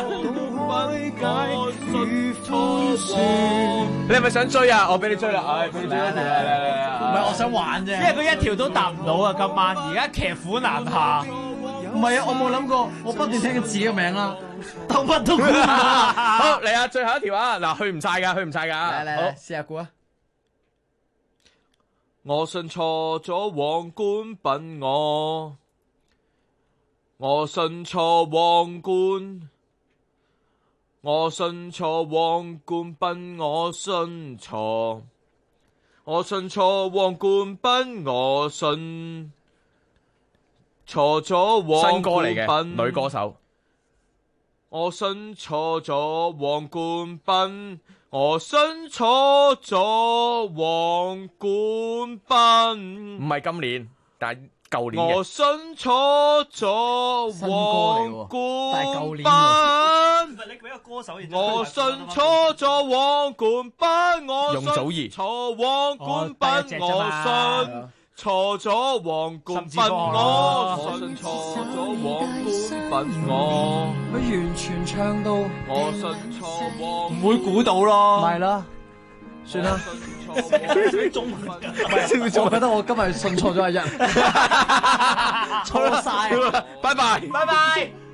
你係咪想追啊？我俾你追啦，唉，俾你追啦， 唔係我想玩啫， 因為佢一條都答唔到啊！今晚而家騎虎難下。 唔係啊，我冇諗過，我不斷聽緊自己嘅名啦，都不都。 好嚟啊，最後一條啊！嗱，去唔晒㗎， 嚟，試下估啊！ 我信錯咗皇冠笨我信錯皇冠，我信錯皇冠笨，我信錯皇冠笨，我信錯咗皇冠笨。 新歌嚟嘅，女歌手。 我信錯咗皇冠笨，我信錯咗皇冠笨。 唔係今年，但係舊年嘅。 我信錯咗皇冠笨。 你俾個歌手。 我信錯咗皇冠笨，我容祖兒。 錯皇冠笨，我信。錯咗皇冠笨，我信錯咗皇冠笨， 佢完全唱到， 我信錯皇， 唔會估到咯， 係啦，算啦。 中文㗎， 我覺得我今日信錯咗阿一，錯晒， 拜拜， 拜拜。